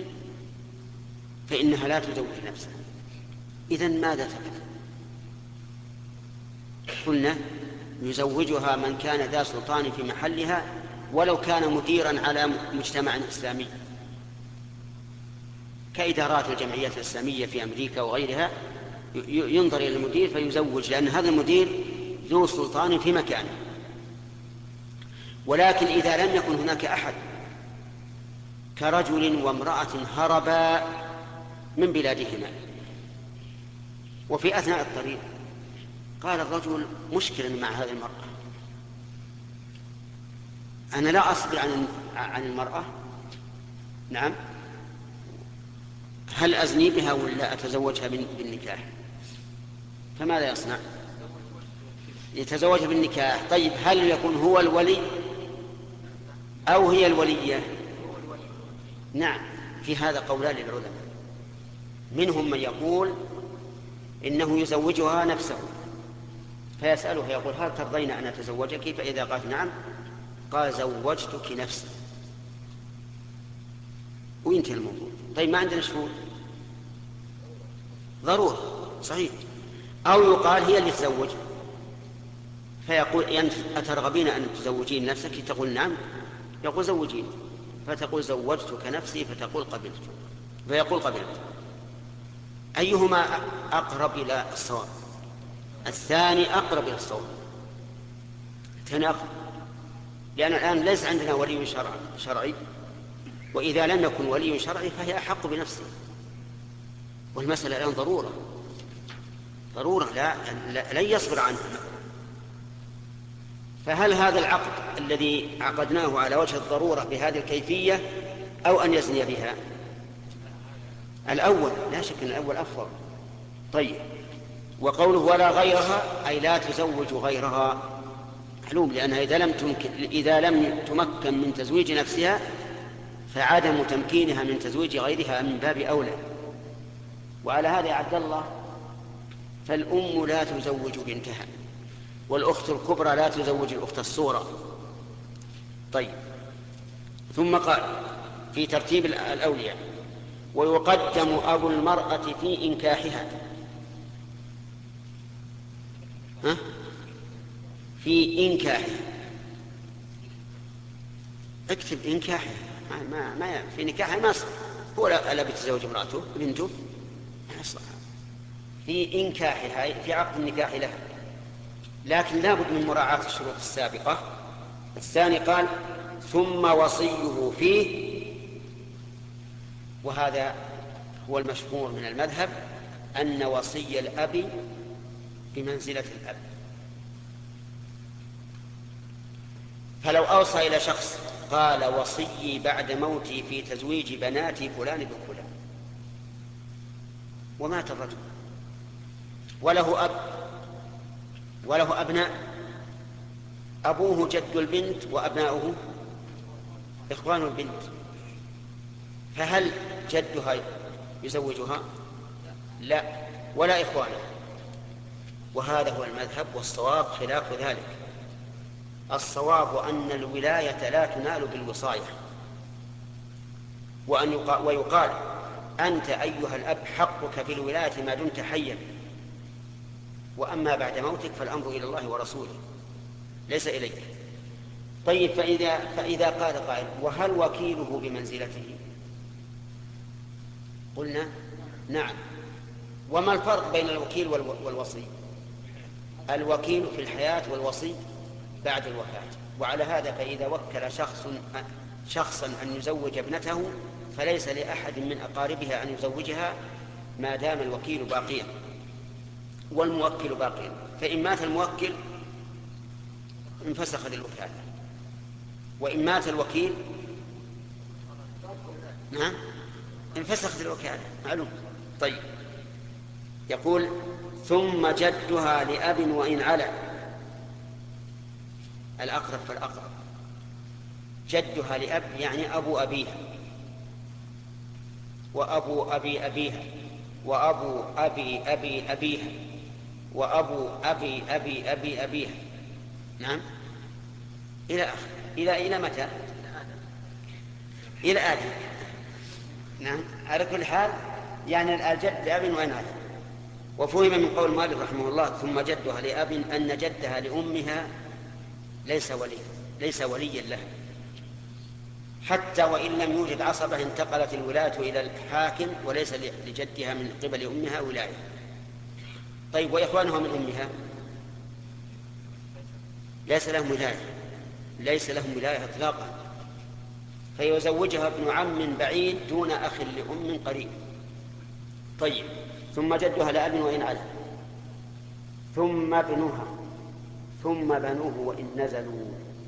فإنها لا تزوج نفسها. إذن ماذا تفعل؟ قلنا يزوجها من كان ذا سلطان في محلها ولو كان مديرا على مجتمع إسلامي. كإدارات الجمعيات الإسلامية في أمريكا وغيرها، ينظر إلى المدير فيزوج، لأن هذا المدير ذو سلطان في مكانه. ولكن إذا لم يكن هناك أحد كرجل وامرأة هربا من بلادهما، وفي أثناء الطريق قال الرجل مشكلا مع هذه المرأة، أنا لا أصبر عن عن المرأة، نعم، هل أزني بها ولا أتزوجها بالنكاح؟ فماذا يصنع؟ يتزوجها بالنكاح. طيب هل يكون هو الولي أو هي الولية؟ نعم، في هذا قولان للعلماء، منهم من يقول إنه يزوجها نفسه، فيسألها يقول هل ترضين أن أتزوجك؟ فإذا قالت نعم قال زوجتك نفسي وينتهي الموضوع. طيب ما عندنا شهود، ضرورة، صحيح. أو يقال هي اللي تزوج، فيقول أترغبين أن تزوجين نفسك؟ تقول نعم، يقول زوجين، فتقول زوجتك نفسي، فتقول قبلت، فيقول قبلت. أيهما أقرب إلى الصواب؟ الثاني أقرب إلى الصواب، الثاني أقرب، لأن الآن ليس عندنا ولي شرع شرعي، وإذا لم يكن ولي شرعي فهي أحق بنفسه، والمسألة الآن ضرورة ضرورة لا لن يصبر عنها. فهل هذا العقد الذي عقدناه على وجه الضرورة بهذه الكيفية أو أن يزني بها؟ الأول لا شك أن الأول أفضل. طيب، وقوله ولا غيرها أي لا تزوج غيرها، معلوم، لأنها إذا لم تمكن إذا لم تمكن من تزويج نفسها فعدم تمكينها من تزويج غيرها من باب أولى. وعلى هذا يا عبد الله فالأم لا تزوج بنتها، والأخت الكبرى لا تزوج الأخت الصغرى. طيب، ثم قال في ترتيب الأولياء ويقدم أبو المرأة في إنكاحها. ها؟ في إنكاحها، اكتب إنكاحها، ما ما, ما في نكاحها ما صار، هو لا بيتزوج امرأته بنته، ما صار. في إنكاحها في عقد النكاح لها، لكن لا بد من مراعاة الشروط السابقة. الثاني قال ثم وصيه فيه، وهذا هو المشهور من المذهب أن وصي الأب بمنزلة الأب، فلو أوصى إلى شخص قال وصيي بعد موتي في تزويج بناتي فلان بن فلان، ومات الرجل وله أب وله أبناء، أبوه جد البنت وأبناؤه إخوان البنت، فهل جدها يزوجها؟ لا، ولا إخوانه. وهذا هو المذهب، والصواب خلاف ذلك. الصواب أن الولاية لا تنال بالوصاية، وأن يقال ويقال أنت أيها الأب حقك في الولاية ما دمت حيا، وأما بعد موتك فالأمر إلى الله ورسوله ليس إليك. طيب، فإذا, فإذا قال قائل وهل وكيله بمنزلته؟ قلنا نعم. وما الفرق بين الوكيل والوصي؟ الوكيل في الحياة والوصي بعد الوفاة. وعلى هذا فإذا وكل شخص شخصا أن يزوج ابنته فليس لأحد من أقاربها أن يزوجها ما دام الوكيل باقيا والموكل باقيا. فإن مات الموكل انفسخت الوكالة، وإن مات الوكيل نعم انفسخت الوكالة، معلوم. طيب، يقول ثم جدها لأب وإن علا، الأقرب فالأقرب، جدها لأب يعني أبو أبيها وأبو أبي أبيها وأبو أبي أبي أبيها وأبو أبي أبي أبي أبيها، نعم، إلى آخر. إلى إلى متى؟ إلى آدم، نعم. على كل حال يعني الجد لأب وإن علا. وفهم من قول مالك رحمه الله ثم جدها لأب أن جدها لأمها ليس ولي ليس وليا لها، حتى وإن لم يوجد عصبة انتقلت الولاية إلى الحاكم وليس لجدها من قبل أمها ولاية. طيب وإخوانها من أمها ليس لهم ولاية، ليس لهم ولاية إطلاقا، فيزوجها ابن عم بعيد دون أخ لأم قريب. طيب ثم جدها لأب وإن علا، ثم ابنها، ثم بنوه وإن نزلوا.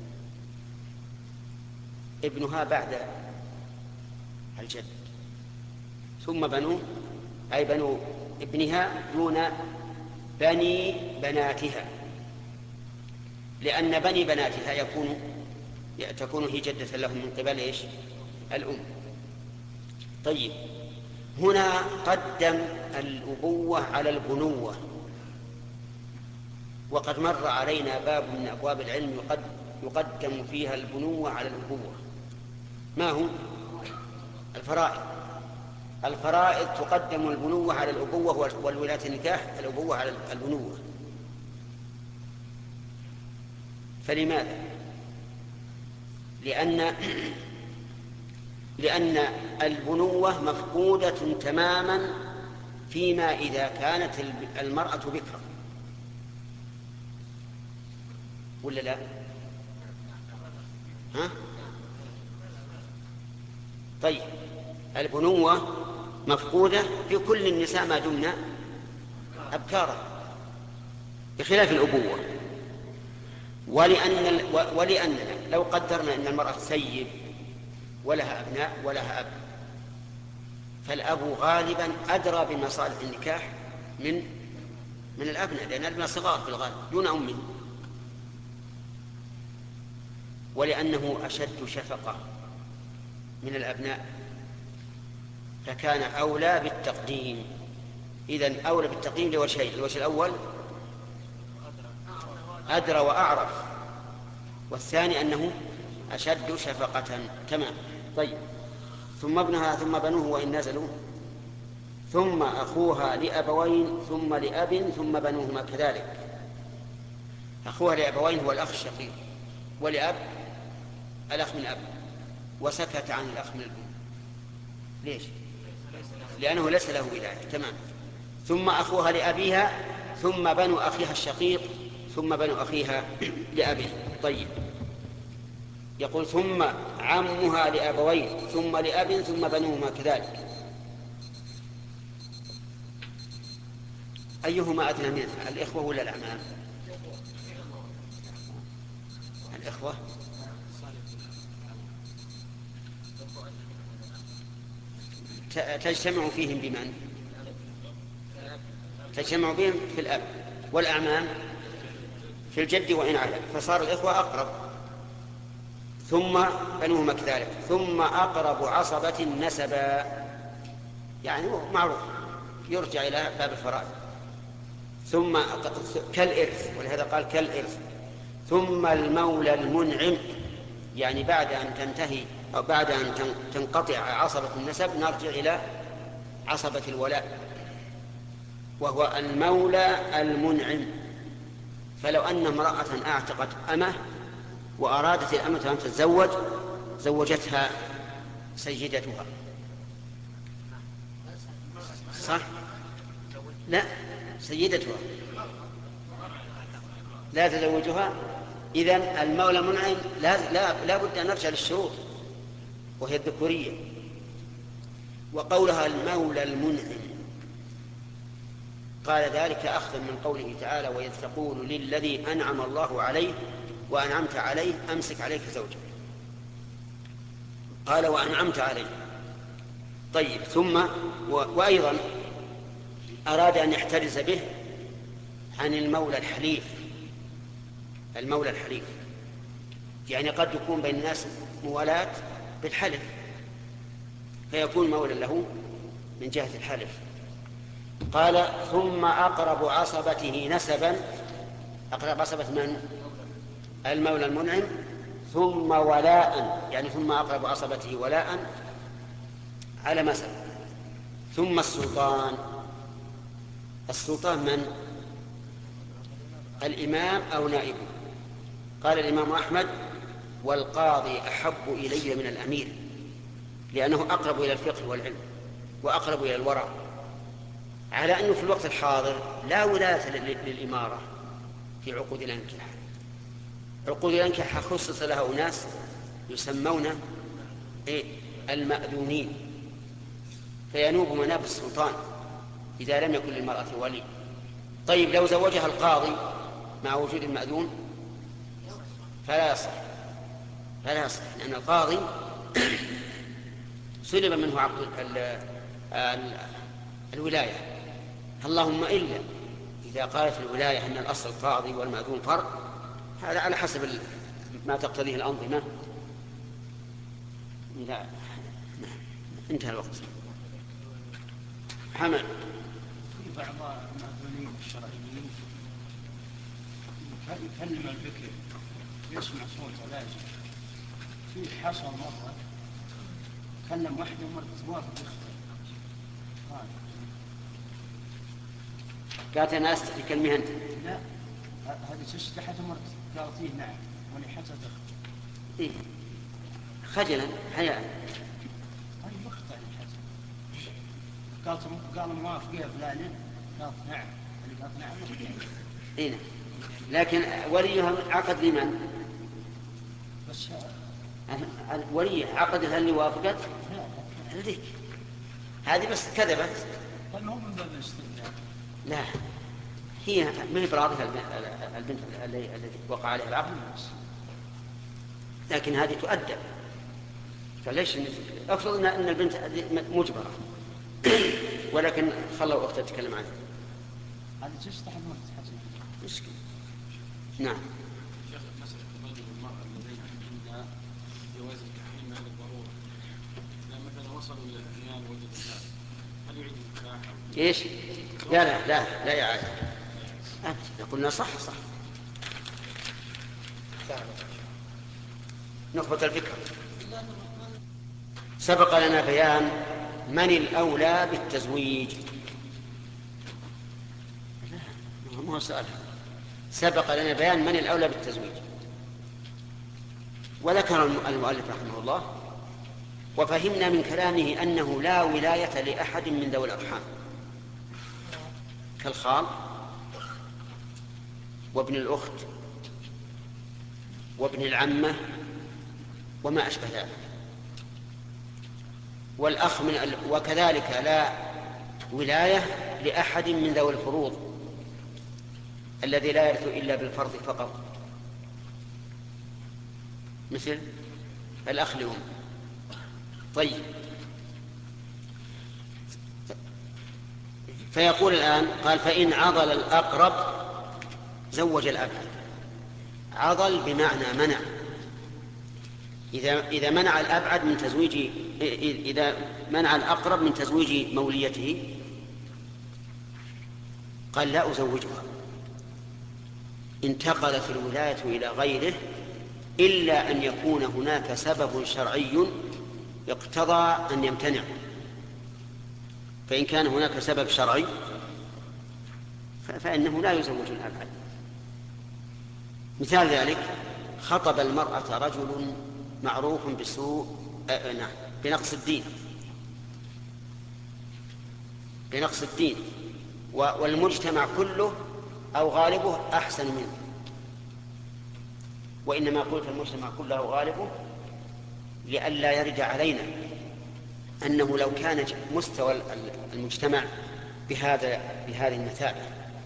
ابنها بعد الجد، ثم بنوه أي بنو ابنها دون بني بناتها، لأن بني بناتها يكون تكون هي جدة لهم من قبل إيش؟ الأم. طيب هنا قدم الأبوة على البنوة، وقد مر علينا باب من أبواب العلم يقدم فيها البنوة على الأبوة. ما هو؟ الفرائض. الفرائض تقدم البنوة على الأبوة، والولاية النكاح الأبوة على البنوة. فلماذا؟ لأن لأن البنوة مفقودة تماما فيما إذا كانت المرأة بكرا، ولا لا؟ ها؟ طيب البنوة مفقودة في كل النساء ما دمنا أبكارا، بخلاف الأبوة. ولأن ولأننا لو قدرنا أن المرأة سيب ولها أبناء ولها أب، فالأب غالبا أدرى بمصالح النكاح من من الأبناء، لأن الأبناء صغار في الغالب دون أمهم، ولأنه أشد شفقة من الأبناء فكان أولى بالتقديم. إذن أولى بالتقديم لوجهين: الوجه الأول أدرى وأعرف، والثاني أنه أشد شفقة. تمام. طيب ثم ابنها ثم بنوه وإن نزلوا، ثم أخوها لأبوين ثم لأب ثم بنوهما كذلك. أخوها لأبوين هو الأخ الشقيق، ولأب الأخ من أب، وسكت عن الأخ من الأم. ليش؟ لأنه ليس له ولاية. تمام. ثم أخوها لأبيها ثم بنو أخيها الشقيق ثم بنو أخيها لأبيه. طيب يقول ثم عمها لأبوين ثم لأب ثم بنوهما كذلك. أيهما أدنى منها، الإخوة ولا الأعمام؟ الإخوة. تجتمع فيهم بمن؟ تجتمع بهم في الأب، والأعمام في الجد وإن علا، فصار الإخوة أقرب. ثم بنوهما كذلك، ثم أقرب عصبة نسبا، يعني معروف يرجع إلى باب الفرائض. ثم كالإرث، ولهذا قال كالإرث. ثم المولى المنعم، يعني بعد أن تنتهي أو بعد أن تنقطع عصبة النسب نرجع إلى عصبة الولاء، وهو المولى المنعم. فلو أن امرأة أعتقت أمه وأرادت الأمة أن تتزوج زوجتها سيدتها، صح؟ لا، سيدتها لا تزوجها. إذن المولى المنعم لا, لا, لا بد أن نرجع للشروط، وهي الذكورية. وقولها المولى المنعم قال ذلك أخذا من قوله تعالى: وإذ تقول للذي أنعم الله عليه وأنعمت عليه أمسك عليك زوجك. قال وأنعمت عليه. طيب ثم وأيضا أراد أن يحترز به عن المولى الحليف. المولى الحليف يعني قد يكون بين الناس موالاة بالحلف، فيكون مولى له من جهة الحلف. قال ثم أقرب عصبته نسبا، أقرب عصبة من؟ المولى المنعم. ثم ولاء، يعني ثم أقرب عصبته ولاء على ما سبق. ثم السلطان. السلطان من؟ الإمام أو نائبه. قال الإمام أحمد والقاضي أحب إلي من الأمير، لأنه أقرب إلى الفقه والعلم وأقرب إلى الورع، على أنه في الوقت الحاضر لا ولاية للإمارة في عقود الأنكحة. عقود الأنكحة خصص لها أناس يسمون المأذونين، فينوب مناب السلطان إذا لم يكن للمرأة ولي. طيب لو زوجها القاضي مع وجود المأذون فلا يصح، فلا يصح، لأن القاضي سلب منه عقد ال ال الولاية، اللهم إلا إذا قالت الولاية أن الأصل القاضي والمأذون فرق، هذا على حسب ما تقتضيه الأنظمة. لا، انتهى الوقت. حمد. في بعض المأذونين الشرعيين يكلم البكر يسمع صوت لاجئ. في حصل مرة كلم واحدة ومرة توافق يخطئ. قالت الناس تكلمها أنت؟ لا، هذه تستحت مرة قالت إيه نعم ولي حتى تخطئ. إيه خجلا حياء. هاي مخطئ الحسن. قالت قال موافق يا فلانة، قالت نعم، اللي قالت نعم مخطئ. إيه لكن وليها عقد لمن؟ بس ولي عقد هل وافقت؟ لا لديك هذه بس كذبت. طيب هو من باب الاستثناء. لا، هي ما هي براضها البنت التي وقع عليها العقد، لكن هذه تؤدب. فليش افرض ان البنت مجبره ولكن خلوا اختها تتكلم عنها، هذه تستحق ما تتحسن مشكلة. نعم. شيخ مسألة الرجل والمرأة الذين عندنا جواز التحريم هذا الضرورة، إذا مثلا وصلوا إلى الأحيان وجد الناس هل يعيد النكاح؟ ايش؟ لا لا لا لا يا عادل، أبدا قلنا صح صح. نخبة الفكرة. سبق لنا بيان من الأولى بالتزويج. لا ما هو سؤال. سبق لنا بيان من الأولى بالتزويج، وذكر المؤلف رحمه الله وفهمنا من كلامه أنه لا ولاية لأحد من ذوي الأرحام كالخال وابن الأخت وابن العمة وما أشبه ذلك، والأخ من ال... وكذلك لا ولاية لأحد من ذوي الفروض الذي لا يرث إلا بالفرض فقط، مثل الأخ لأم. طيب، فيقول الآن قال فإن عضل الأقرب زوج الأبعد. عضل بمعنى منع، إذا إذا منع الأبعد من تزويج، إذا منع الأقرب من تزويج موليته قال لا أزوجها، انتقلت الولاية إلى غيره إلا أن يكون هناك سبب شرعي يقتضى أن يمتنع. فإن كان هناك سبب شرعي فإنه لا يزوج الأبعد. مثال ذلك خطب المرأة رجل معروف بسوء آه نعم بنقص الدين بنقص الدين والمجتمع كله أو غالبه أحسن منه، وإنما قلت المجتمع كله غالبه لئلا يرد علينا أنه لو كان مستوى المجتمع بهذا بهذه المثابة،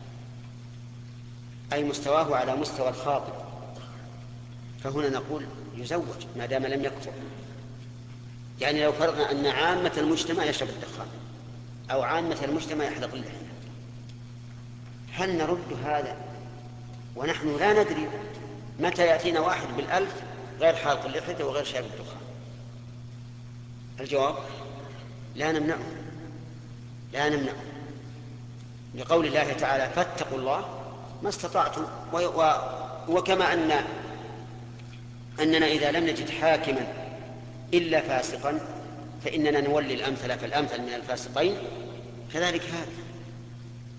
أي مستواه على مستوى الخاطب، فهنا نقول يزوج ما دام لم يكفر. يعني لو فرضنا أن عامة المجتمع يشرب الدخان أو عامة المجتمع يحلق اللحية، هل نرد هذا ونحن لا ندري متى يأتينا واحد بالألف غير حالق اللحية وغير شارب الدخان؟ الجواب لا نمنعه، لا نمنعه لقول الله تعالى فاتقوا الله ما استطعتم. وكما أن أننا إذا لم نجد حاكما إلا فاسقا فإننا نولي الأمثل فالأمثل من الفاسقين، كذلك هذا.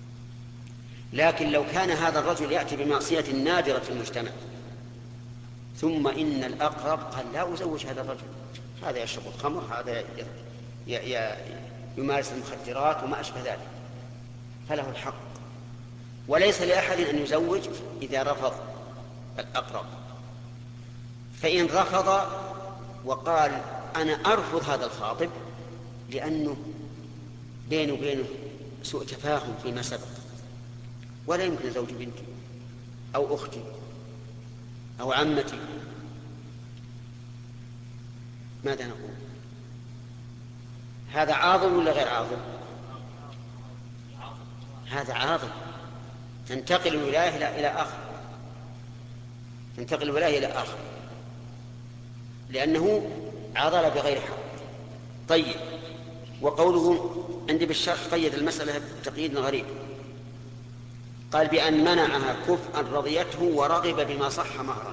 لكن لو كان هذا الرجل يأتي بمعصية نادرة في المجتمع ثم إن الأقرب قال لا أزوج هذا الرجل، هذا يشرب الخمر، هذا يمارس المخدرات وما أشبه ذلك، فله الحق. وليس لأحد أن يزوج إذا رفض الأقرب. فإن رفض وقال أنا أرفض هذا الخاطب لأنه بينه وبينه سوء تفاهم فيما سبق، ولا يمكن زوج بنتي أو أختي أو عمتي، ماذا نقول؟ هذا عاضل ولا غير عاضل؟ هذا عاضل، تنتقل الولاية إلى آخر، تنتقل الولاية إلى آخر لأنه عضل بغير حق. طيب، وقوله عندي بالشرح قيد المسألة بتقييد غريب، قال بأن منعها كفءا رضيته ورغب بما صح مهرا.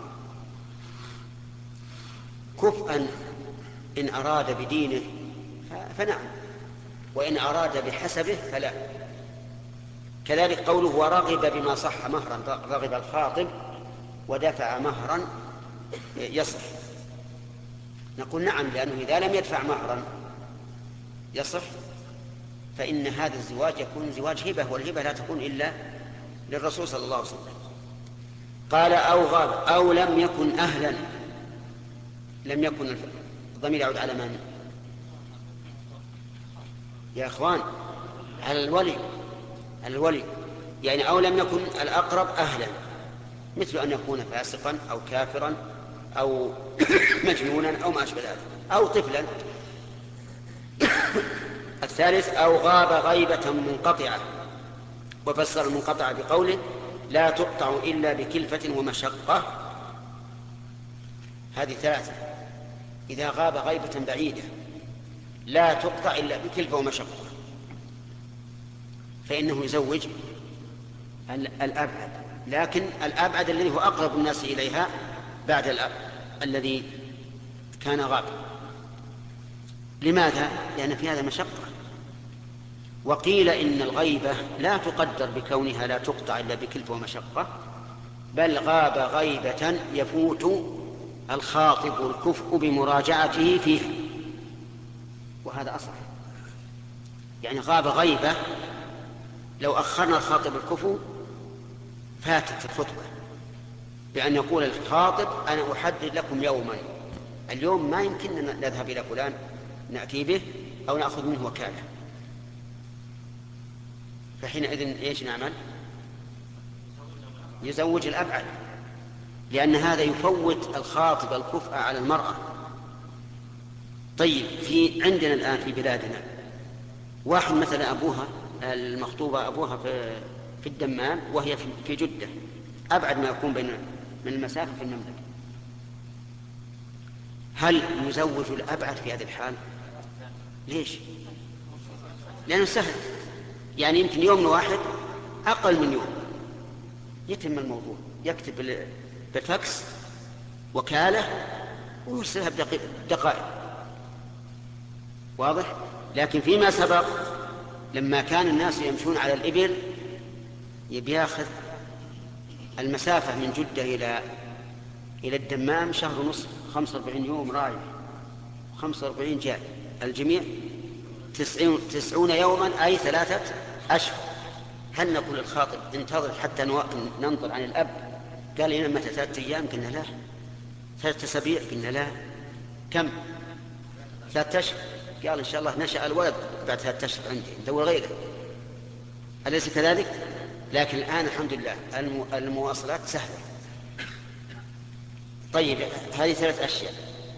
كفءا إن أراد بدينه فنعم، وإن أراد بحسبه فلا. كذلك قوله ورغب بما صح مهرا، رغب الخاطب ودفع مهرا يصح، نقول نعم، لأنه إذا لم يدفع مهرا يصح، فإن هذا الزواج يكون زواج هبة، والهبة لا تكون إلا للرسول صلى الله عليه وسلم. قال أو غاب أو لم يكن أهلا. لم يكن الضمير يعود على من؟ يا أخوان على الولي، على الولي، يعني أو لم يكن الأقرب أهلا، مثل أن يكون فاسقا أو كافرا أو مجنونا أو ما أشبه ذلك أو طفلا. الثالث أو غاب غيبة منقطعة، وفسر المنقطعة بقوله لا تقطع إلا بكلفة ومشقة. هذه ثلاثة، إذا غاب غيبة بعيدة لا تقطع إلا بكلفة ومشقة فإنه يزوج الأبعد، لكن الأبعد الذي هو أقرب الناس إليها بعد الأب الذي كان غابا. لماذا؟ لأن في هذا مشقة. وقيل إن الغيبة لا تقدر بكونها لا تقطع إلا بكلفة ومشقة، بل غاب غيبة يفوت الخاطب الكفء بمراجعته فيها، وهذا أصح. يعني غاب غيبة، لو أخرنا الخاطب الكفء فاتت الخطبة بأن يقول الخاطب أنا أحدد لكم يوما، اليوم ما يمكننا نذهب إلى فلان نأتي به أو نأخذ منه وكالة، فحينئذ إيش نعمل؟ يزوج الأبعد، لأن هذا يفوت الخاطب الكفء على المرأة. طيب، في عندنا الآن في بلادنا واحد مثلا أبوها المخطوبة أبوها في في الدمام وهي في جدة، أبعد ما يكون بين من المسافة في المملكة، هل يزوج الأبعد في هذه الحال؟ ليش؟ لأنه سهل، يعني يمكن يوم واحد أقل من يوم يتم الموضوع، يكتب بالفاكس وكالة ويرسلها بدقائق. واضح؟ لكن فيما سبق لما كان الناس يمشون على الإبل يبياخذ المسافة من جدة إلى إلى الدمام شهر ونصف، خمسة وأربعين يوم رايح وخمسة وأربعين جاي، الجميع تسعون, تسعون يوما أي ثلاثة أشهر. هل نقول الخاطب انتظر حتى ننظر عن الأب؟ قال لنا متى؟ ثلاثة أيام؟ قلنا لا. ثلاثة أسابيع؟ قلنا لا. كم؟ ثلاثة أشهر؟ قال إن شاء الله نشأ الولد بعد ثلاثة أشهر عندي ندور غيره. أليس كذلك؟ لكن الآن الحمد لله المواصلات سهلة. طيب، هذه ثلاث أشياء: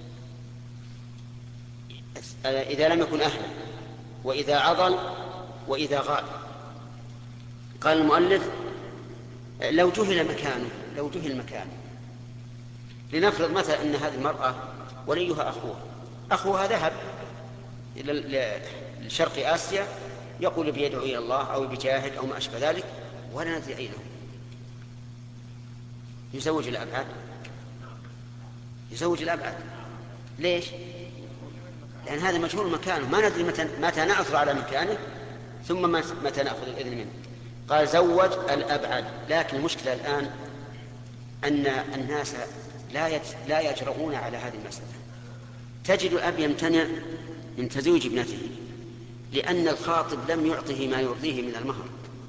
إذا لم يكن أهلا، وإذا عضل، وإذا غاب. قال المؤلف لو جهل مكانه، لو جهل مكانه لنفرض مثلا أن هذه المرأة وليها أخوها، أخوها ذهب إلى شرق آسيا يقول بيدعو إلى الله أو بجاهد أو ما أشبه ذلك ولا ندري أينه، يزوج الأبعد؟ يزوج الأبعد. ليش؟ لأن هذا مجهول مكانه، ما ندري متى, متى نعثر على مكانه ثم متى نأخذ الإذن منه. قال زوج الأبعد. لكن المشكلة الآن أن الناس لا يت... لا يجرؤون على هذه المسألة. تجد الأب يمتنع من تزويج ابنته لأن الخاطب لم يعطه ما يرضيه من المهر.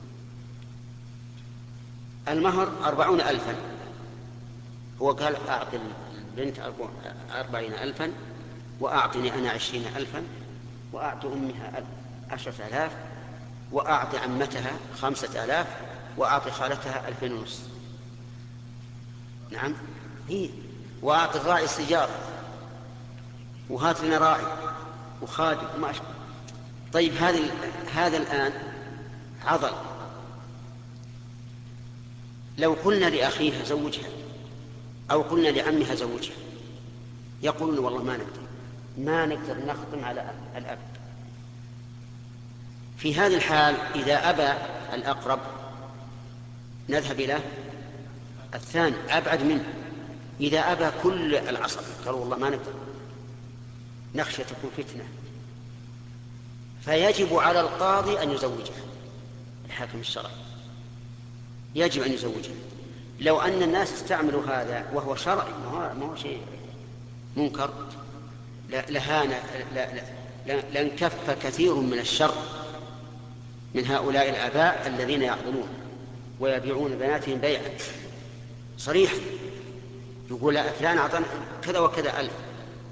المهر أربعون ألفا، هو قال أعطي البنت أربعين ألفا وأعطني أنا عشرين ألفا وأعطي أمها عشرة آلاف وأعطي عمتها خمسة آلاف وأعطي خالتها ألفين ونص. نعم هي وأعطي الراعي السجارة وهات لنا راعي وخادم وما أشبه. طيب هذا هذا الآن عضل. لو قلنا لأخيها زوجها أو قلنا لعمها زوجها يقولون والله ما نقدر ما نقدر نخدم على الأب. في هذه الحال إذا أبى الأقرب نذهب إلى الثاني أبعد منه. إذا أبى كل العصر قالوا والله ما نقدر نخشى تكون فتنة، فيجب على القاضي أن يزوجها. الحاكم الشرعي يجب أن يزوجها. لو أن الناس استعملوا هذا وهو شرعي ما هو شيء منكر لهان لانكف كثير من الشر من هؤلاء الآباء الذين يعضلون ويبيعون بناتهم بيعا صريحا، يقول فلان أعطانا كذا وكذا ألف.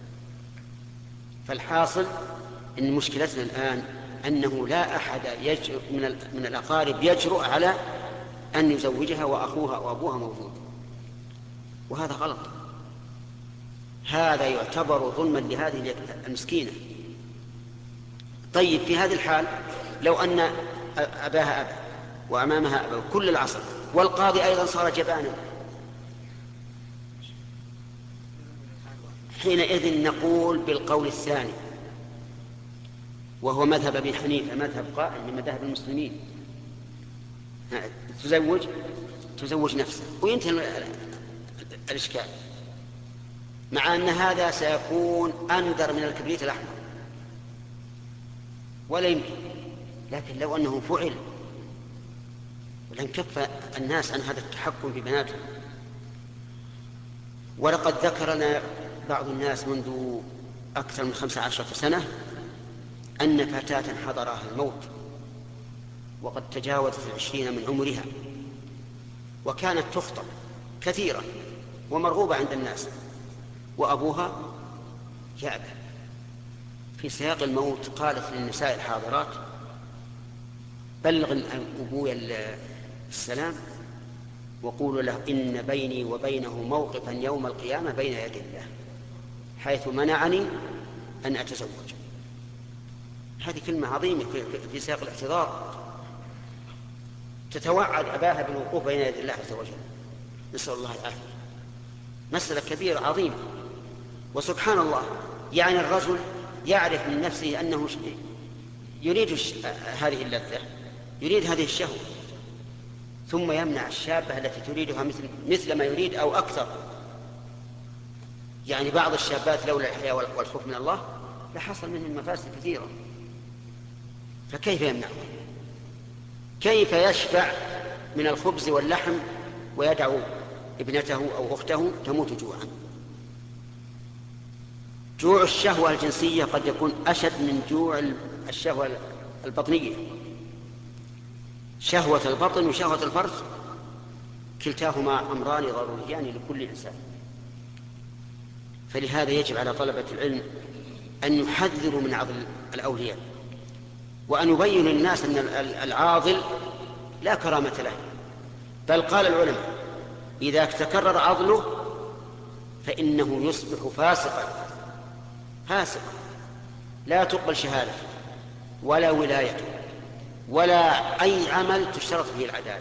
فالحاصل إن مشكلتنا الآن أنه لا أحد يجرؤ من من الأقارب يجرؤ على أن يزوجها وأخوها وأبوها موجود، وهذا غلط. هذا يعتبر ظلما لهذه المسكينة. طيب في هذه الحال لو أن أباها أبا وأمامها أبا كل العصر والقاضي أيضا صار جبانا، حينئذ نقول بالقول الثاني وهو مذهب أبي حنيفة، مذهب قائم من مذاهب المسلمين. تزوج تزوج نفسه وينتهي الإشكال، مع أن هذا سيكون أندر من الكبريت الأحمر ولا يمكن. لكن لو أنه فعل لانكف الناس عن هذا التحكم في بناتهم. ولقد ذكرنا بعض الناس منذ أكثر من خمسة عشر سنة أن فتاة حضرها الموت وقد تجاوزت العشرين من عمرها وكانت تخطب كثيرا ومرغوبة عند الناس وأبوها يأبى. في سياق الموت قالت للنساء الحاضرات بلغ أبوي السلام وقولوا له إن بيني وبينه موقفا يوم القيامة بين يدي الله حيث منعني أن أتزوج. هذه كلمة عظيمة في سياق الاعتذار، تتوعد أباها بالوقوف بين يدي الله عز وجل. نسأل الله العافية. مسألة كبيرة عظيمة. وسبحان الله يعني الرجل يعرف من نفسه أنه يريد هذه اللذة، يريد هذه الشهوة، ثم يمنع الشابة التي تريدها مثل, مثل ما يريد أو أكثر. يعني بعض الشابات لولا الحياء والخوف من الله لحصل منهم مفاسد كثيرة، فكيف يمنعها؟ كيف يشبع من الخبز واللحم ويدعو ابنته أو أخته تموت جوعا؟ جوع الشهوة الجنسية قد يكون أشد من جوع الشهوة البطنية. شهوة البطن وشهوة الفرج كلتاهما أمران ضروريان لكل إنسان. فلهذا يجب على طلبة العلم أن يحذروا من عضل الأولياء وأن يبين للناس أن العاضل لا كرامة له. بل قال العلماء إذا تكرر عضله فإنه يصبح فاسقا فاسقا لا تقبل شهادته ولا ولايته ولا أي عمل تشترط فيه العدالة.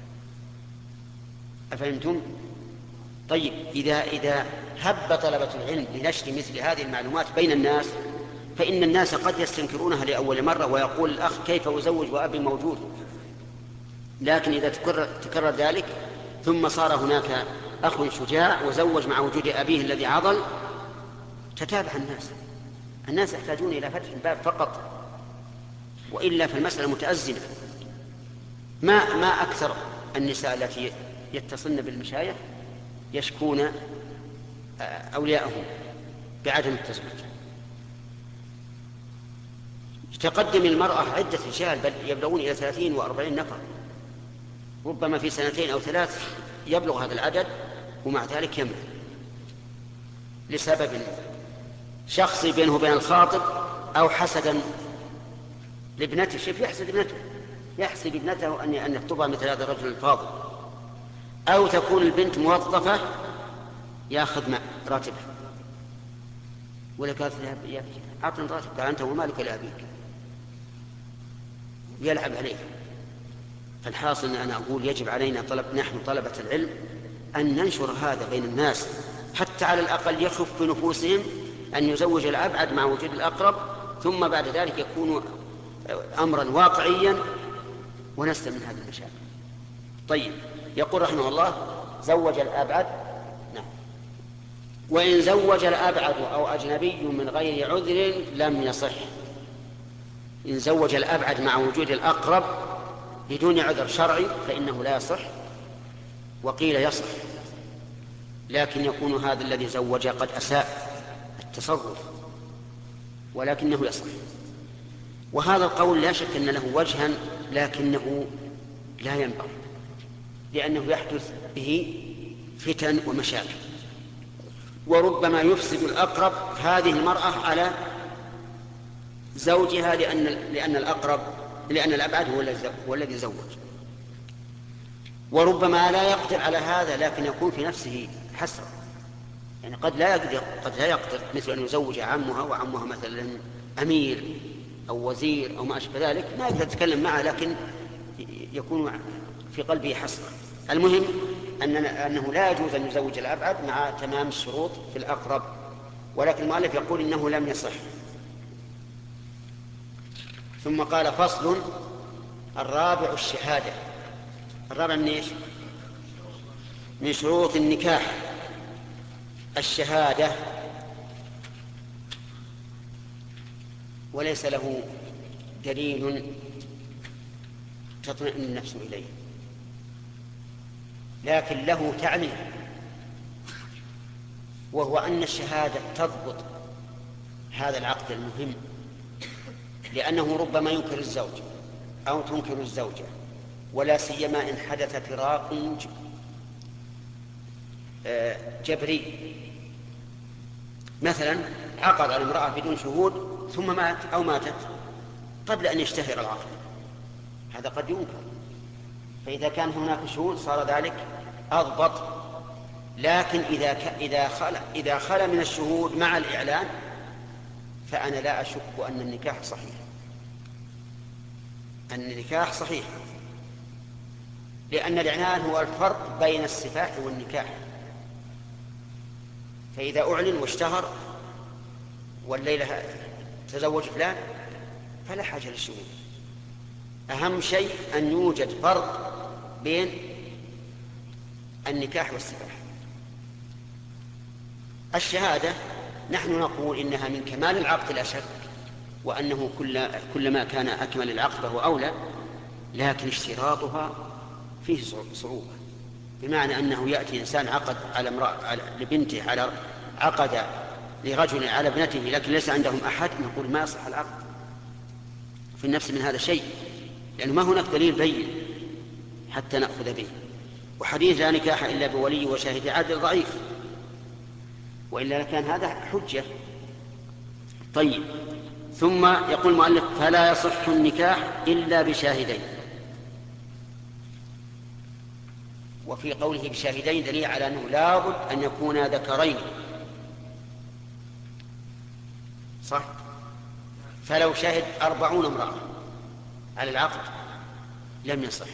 أفهمتم؟ طيب إذا, إذا هب طلبة العلم لنشر مثل هذه المعلومات بين الناس فإن الناس قد يستنكرونها لأول مرة ويقول الأخ كيف أزوج وأبي موجود. لكن إذا تكرر, تكرر ذلك ثم صار هناك أخ شجاع وزوج مع وجود أبيه الذي عضل تتابع الناس. الناس يحتاجون إلى فتح الباب فقط، وإلا فالمسألة متأزمة. ما, ما أكثر النساء التي يتصلن بالمشايخ يشكون أولياءهم بعدم التزويج. تقدم المرأة عدة رجال بل يبلغون إلى ثلاثين وأربعين نفر، ربما في سنتين أو ثلاث يبلغ هذا العدد، ومع ذلك يمنع لسبب شخصي بينه وبين الخاطب أو حسدا لابنته. شيء يحسد ابنته، يحسد ابنته أن أن يخطبها مثل هذا الرجل الفاضل، أو تكون البنت موظفة ياخذ راتبها، ولا قالت يا ابني أعطني راتب، قال أنت ومالك لأبيك، يلعب عليه. فالحاصل أن أنا أقول يجب علينا طلب نحن طلبة العلم أن ننشر هذا بين الناس، حتى على الأقل يخف في نفوسهم أن يزوج الأبعد مع وجود الأقرب، ثم بعد ذلك يكون أمرا واقعيا ونسلم من هذه المشاكل. طيب، يقول رحمه الله زوج الأبعد. نعم. وإن زوج الأبعد أو أجنبي من غير عذر لم يصح. إن زوج الأبعد مع وجود الأقرب بدون عذر شرعي فإنه لا يصح، وقيل يصح، لكن يكون هذا الذي زوج قد أساء التصرف، ولكنه يصح. وهذا القول لا شك أن له وجها، لكنه لا ينبغي، لأنه يحدث به فتن ومشاكل، وربما يفسد الأقرب هذه المرأة على زوجها، لأن لأن الأقرب لأن الأبعد هو الذي زوج، وربما لا يقدر على هذا، لكن يكون في نفسه حسرة، يعني قد لا يقدر قد لا يقدر مثل أن يزوج عمها، وعمها مثلا أمير أو وزير أو ما أشبه ذلك، ما يقدر يتكلم معه، لكن يكون في قلبه حسرة. المهم أنه لا يجوز أن يزوج الأبعد مع تمام الشروط في الأقرب، ولكن المؤلف يقول إنه لم يصح. ثم قال فصل: الرابع الشهادة. الرابع من إيش؟ من شروط النكاح الشهادة، وليس له دليل تطمئن النفس إليه، لكن له تعليل، وهو أن الشهادة تضبط هذا العقد المهم، لأنه ربما ينكر الزوج أو تنكر الزوجة، ولا سيما إن حدث فراق جبري، مثلا عقد على امرأة بدون شهود ثم مات أو ماتت قبل أن يشتهر العقد، هذا قد ينكر، فإذا كان هناك شهود صار ذلك أضبط. لكن إذا إذا خلا إذا خلا من الشهود مع الإعلان فأنا لا أشك أن النكاح صحيح، أن النكاح صحيح، لأن الإعلان هو الفرق بين السفاح والنكاح. فإذا أعلن واشتهر والليلة تزوج فلان فلا حاجة للشهود، أهم شيء أن يوجد فرق بين النكاح والسفاح. الشهادة نحن نقول إنها من كمال العقد لا شك، وأنه كل كلما كان أكمل العقد فهو أولى، لكن اشتراطها فيه صعوبة، بمعنى أنه يأتي إنسان عقد على امرأة على لبنته على عقد لرجل على ابنته لكن ليس عندهم أحد، نقول ما يصح العقد في النفس من هذا الشيء، لأنه ما هناك دليل بين حتى نأخذ به. وحديث لا نكاح إلا بولي وشاهد عدل ضعيف، وإلا كان هذا حجة. طيب، ثم يقول المؤلف: فلا يصح النكاح إلا بشاهدين. وفي قوله بشاهدين دليل على أنه لابد أن يكون ذكرين، صح؟ فلو شهد أربعون امرأة على العقد لم يصح.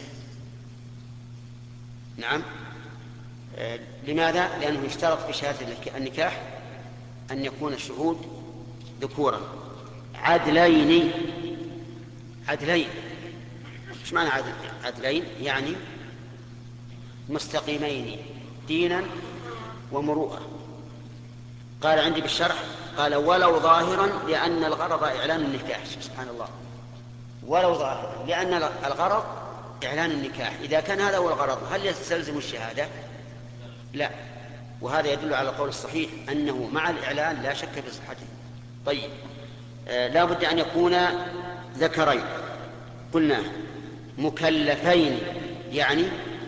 نعم. آه لماذا؟ لأنه يشترط في شهادة النكاح أن يكون الشهود ذكورا عدلين. عدلين ايش معنى عدل؟ عدلين يعني مستقيمين دينا ومروءة. قال عندي بالشرح قال ولو ظاهرا لأن الغرض إعلان النكاح. سبحان الله، ولو ظاهرا لأن الغرض إعلان النكاح. إذا كان هذا هو الغرض هل يستلزم الشهادة؟ لا، وهذا يدل على القول الصحيح أنه مع الإعلان لا شك في صحته. طيب آه لا بد أن يكون ذكرين قلنا مكلفين يعني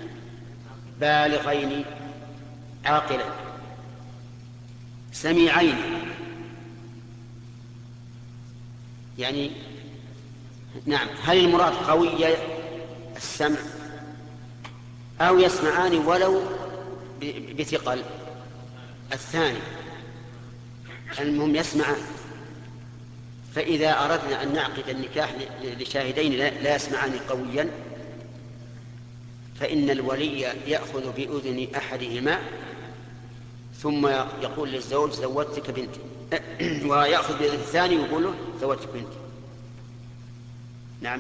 بالغين عاقلين سميعين يعني نعم. هل المراد قوي السمع أو يسمعان ولو بثقل؟ الثاني المهم يسمعان. فإذا أردنا أن نعقد النكاح لشاهدين لا يسمعان قويا فإن الولي يأخذ بأذن أحدهما ثم يقول للزوج زوجتك بنتي ويأخذ بأذن الثاني ويقول له زوجتك بنتي. نعم.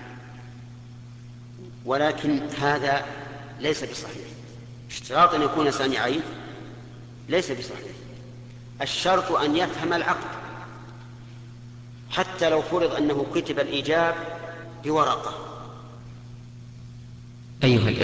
ولكن هذا ليس بصحيح. اشتراط أن يكون سامعين ليس بصحيح. الشرط أن يفهم العقد حتى لو فرض أنه كتب الإيجاب بورقة. أيها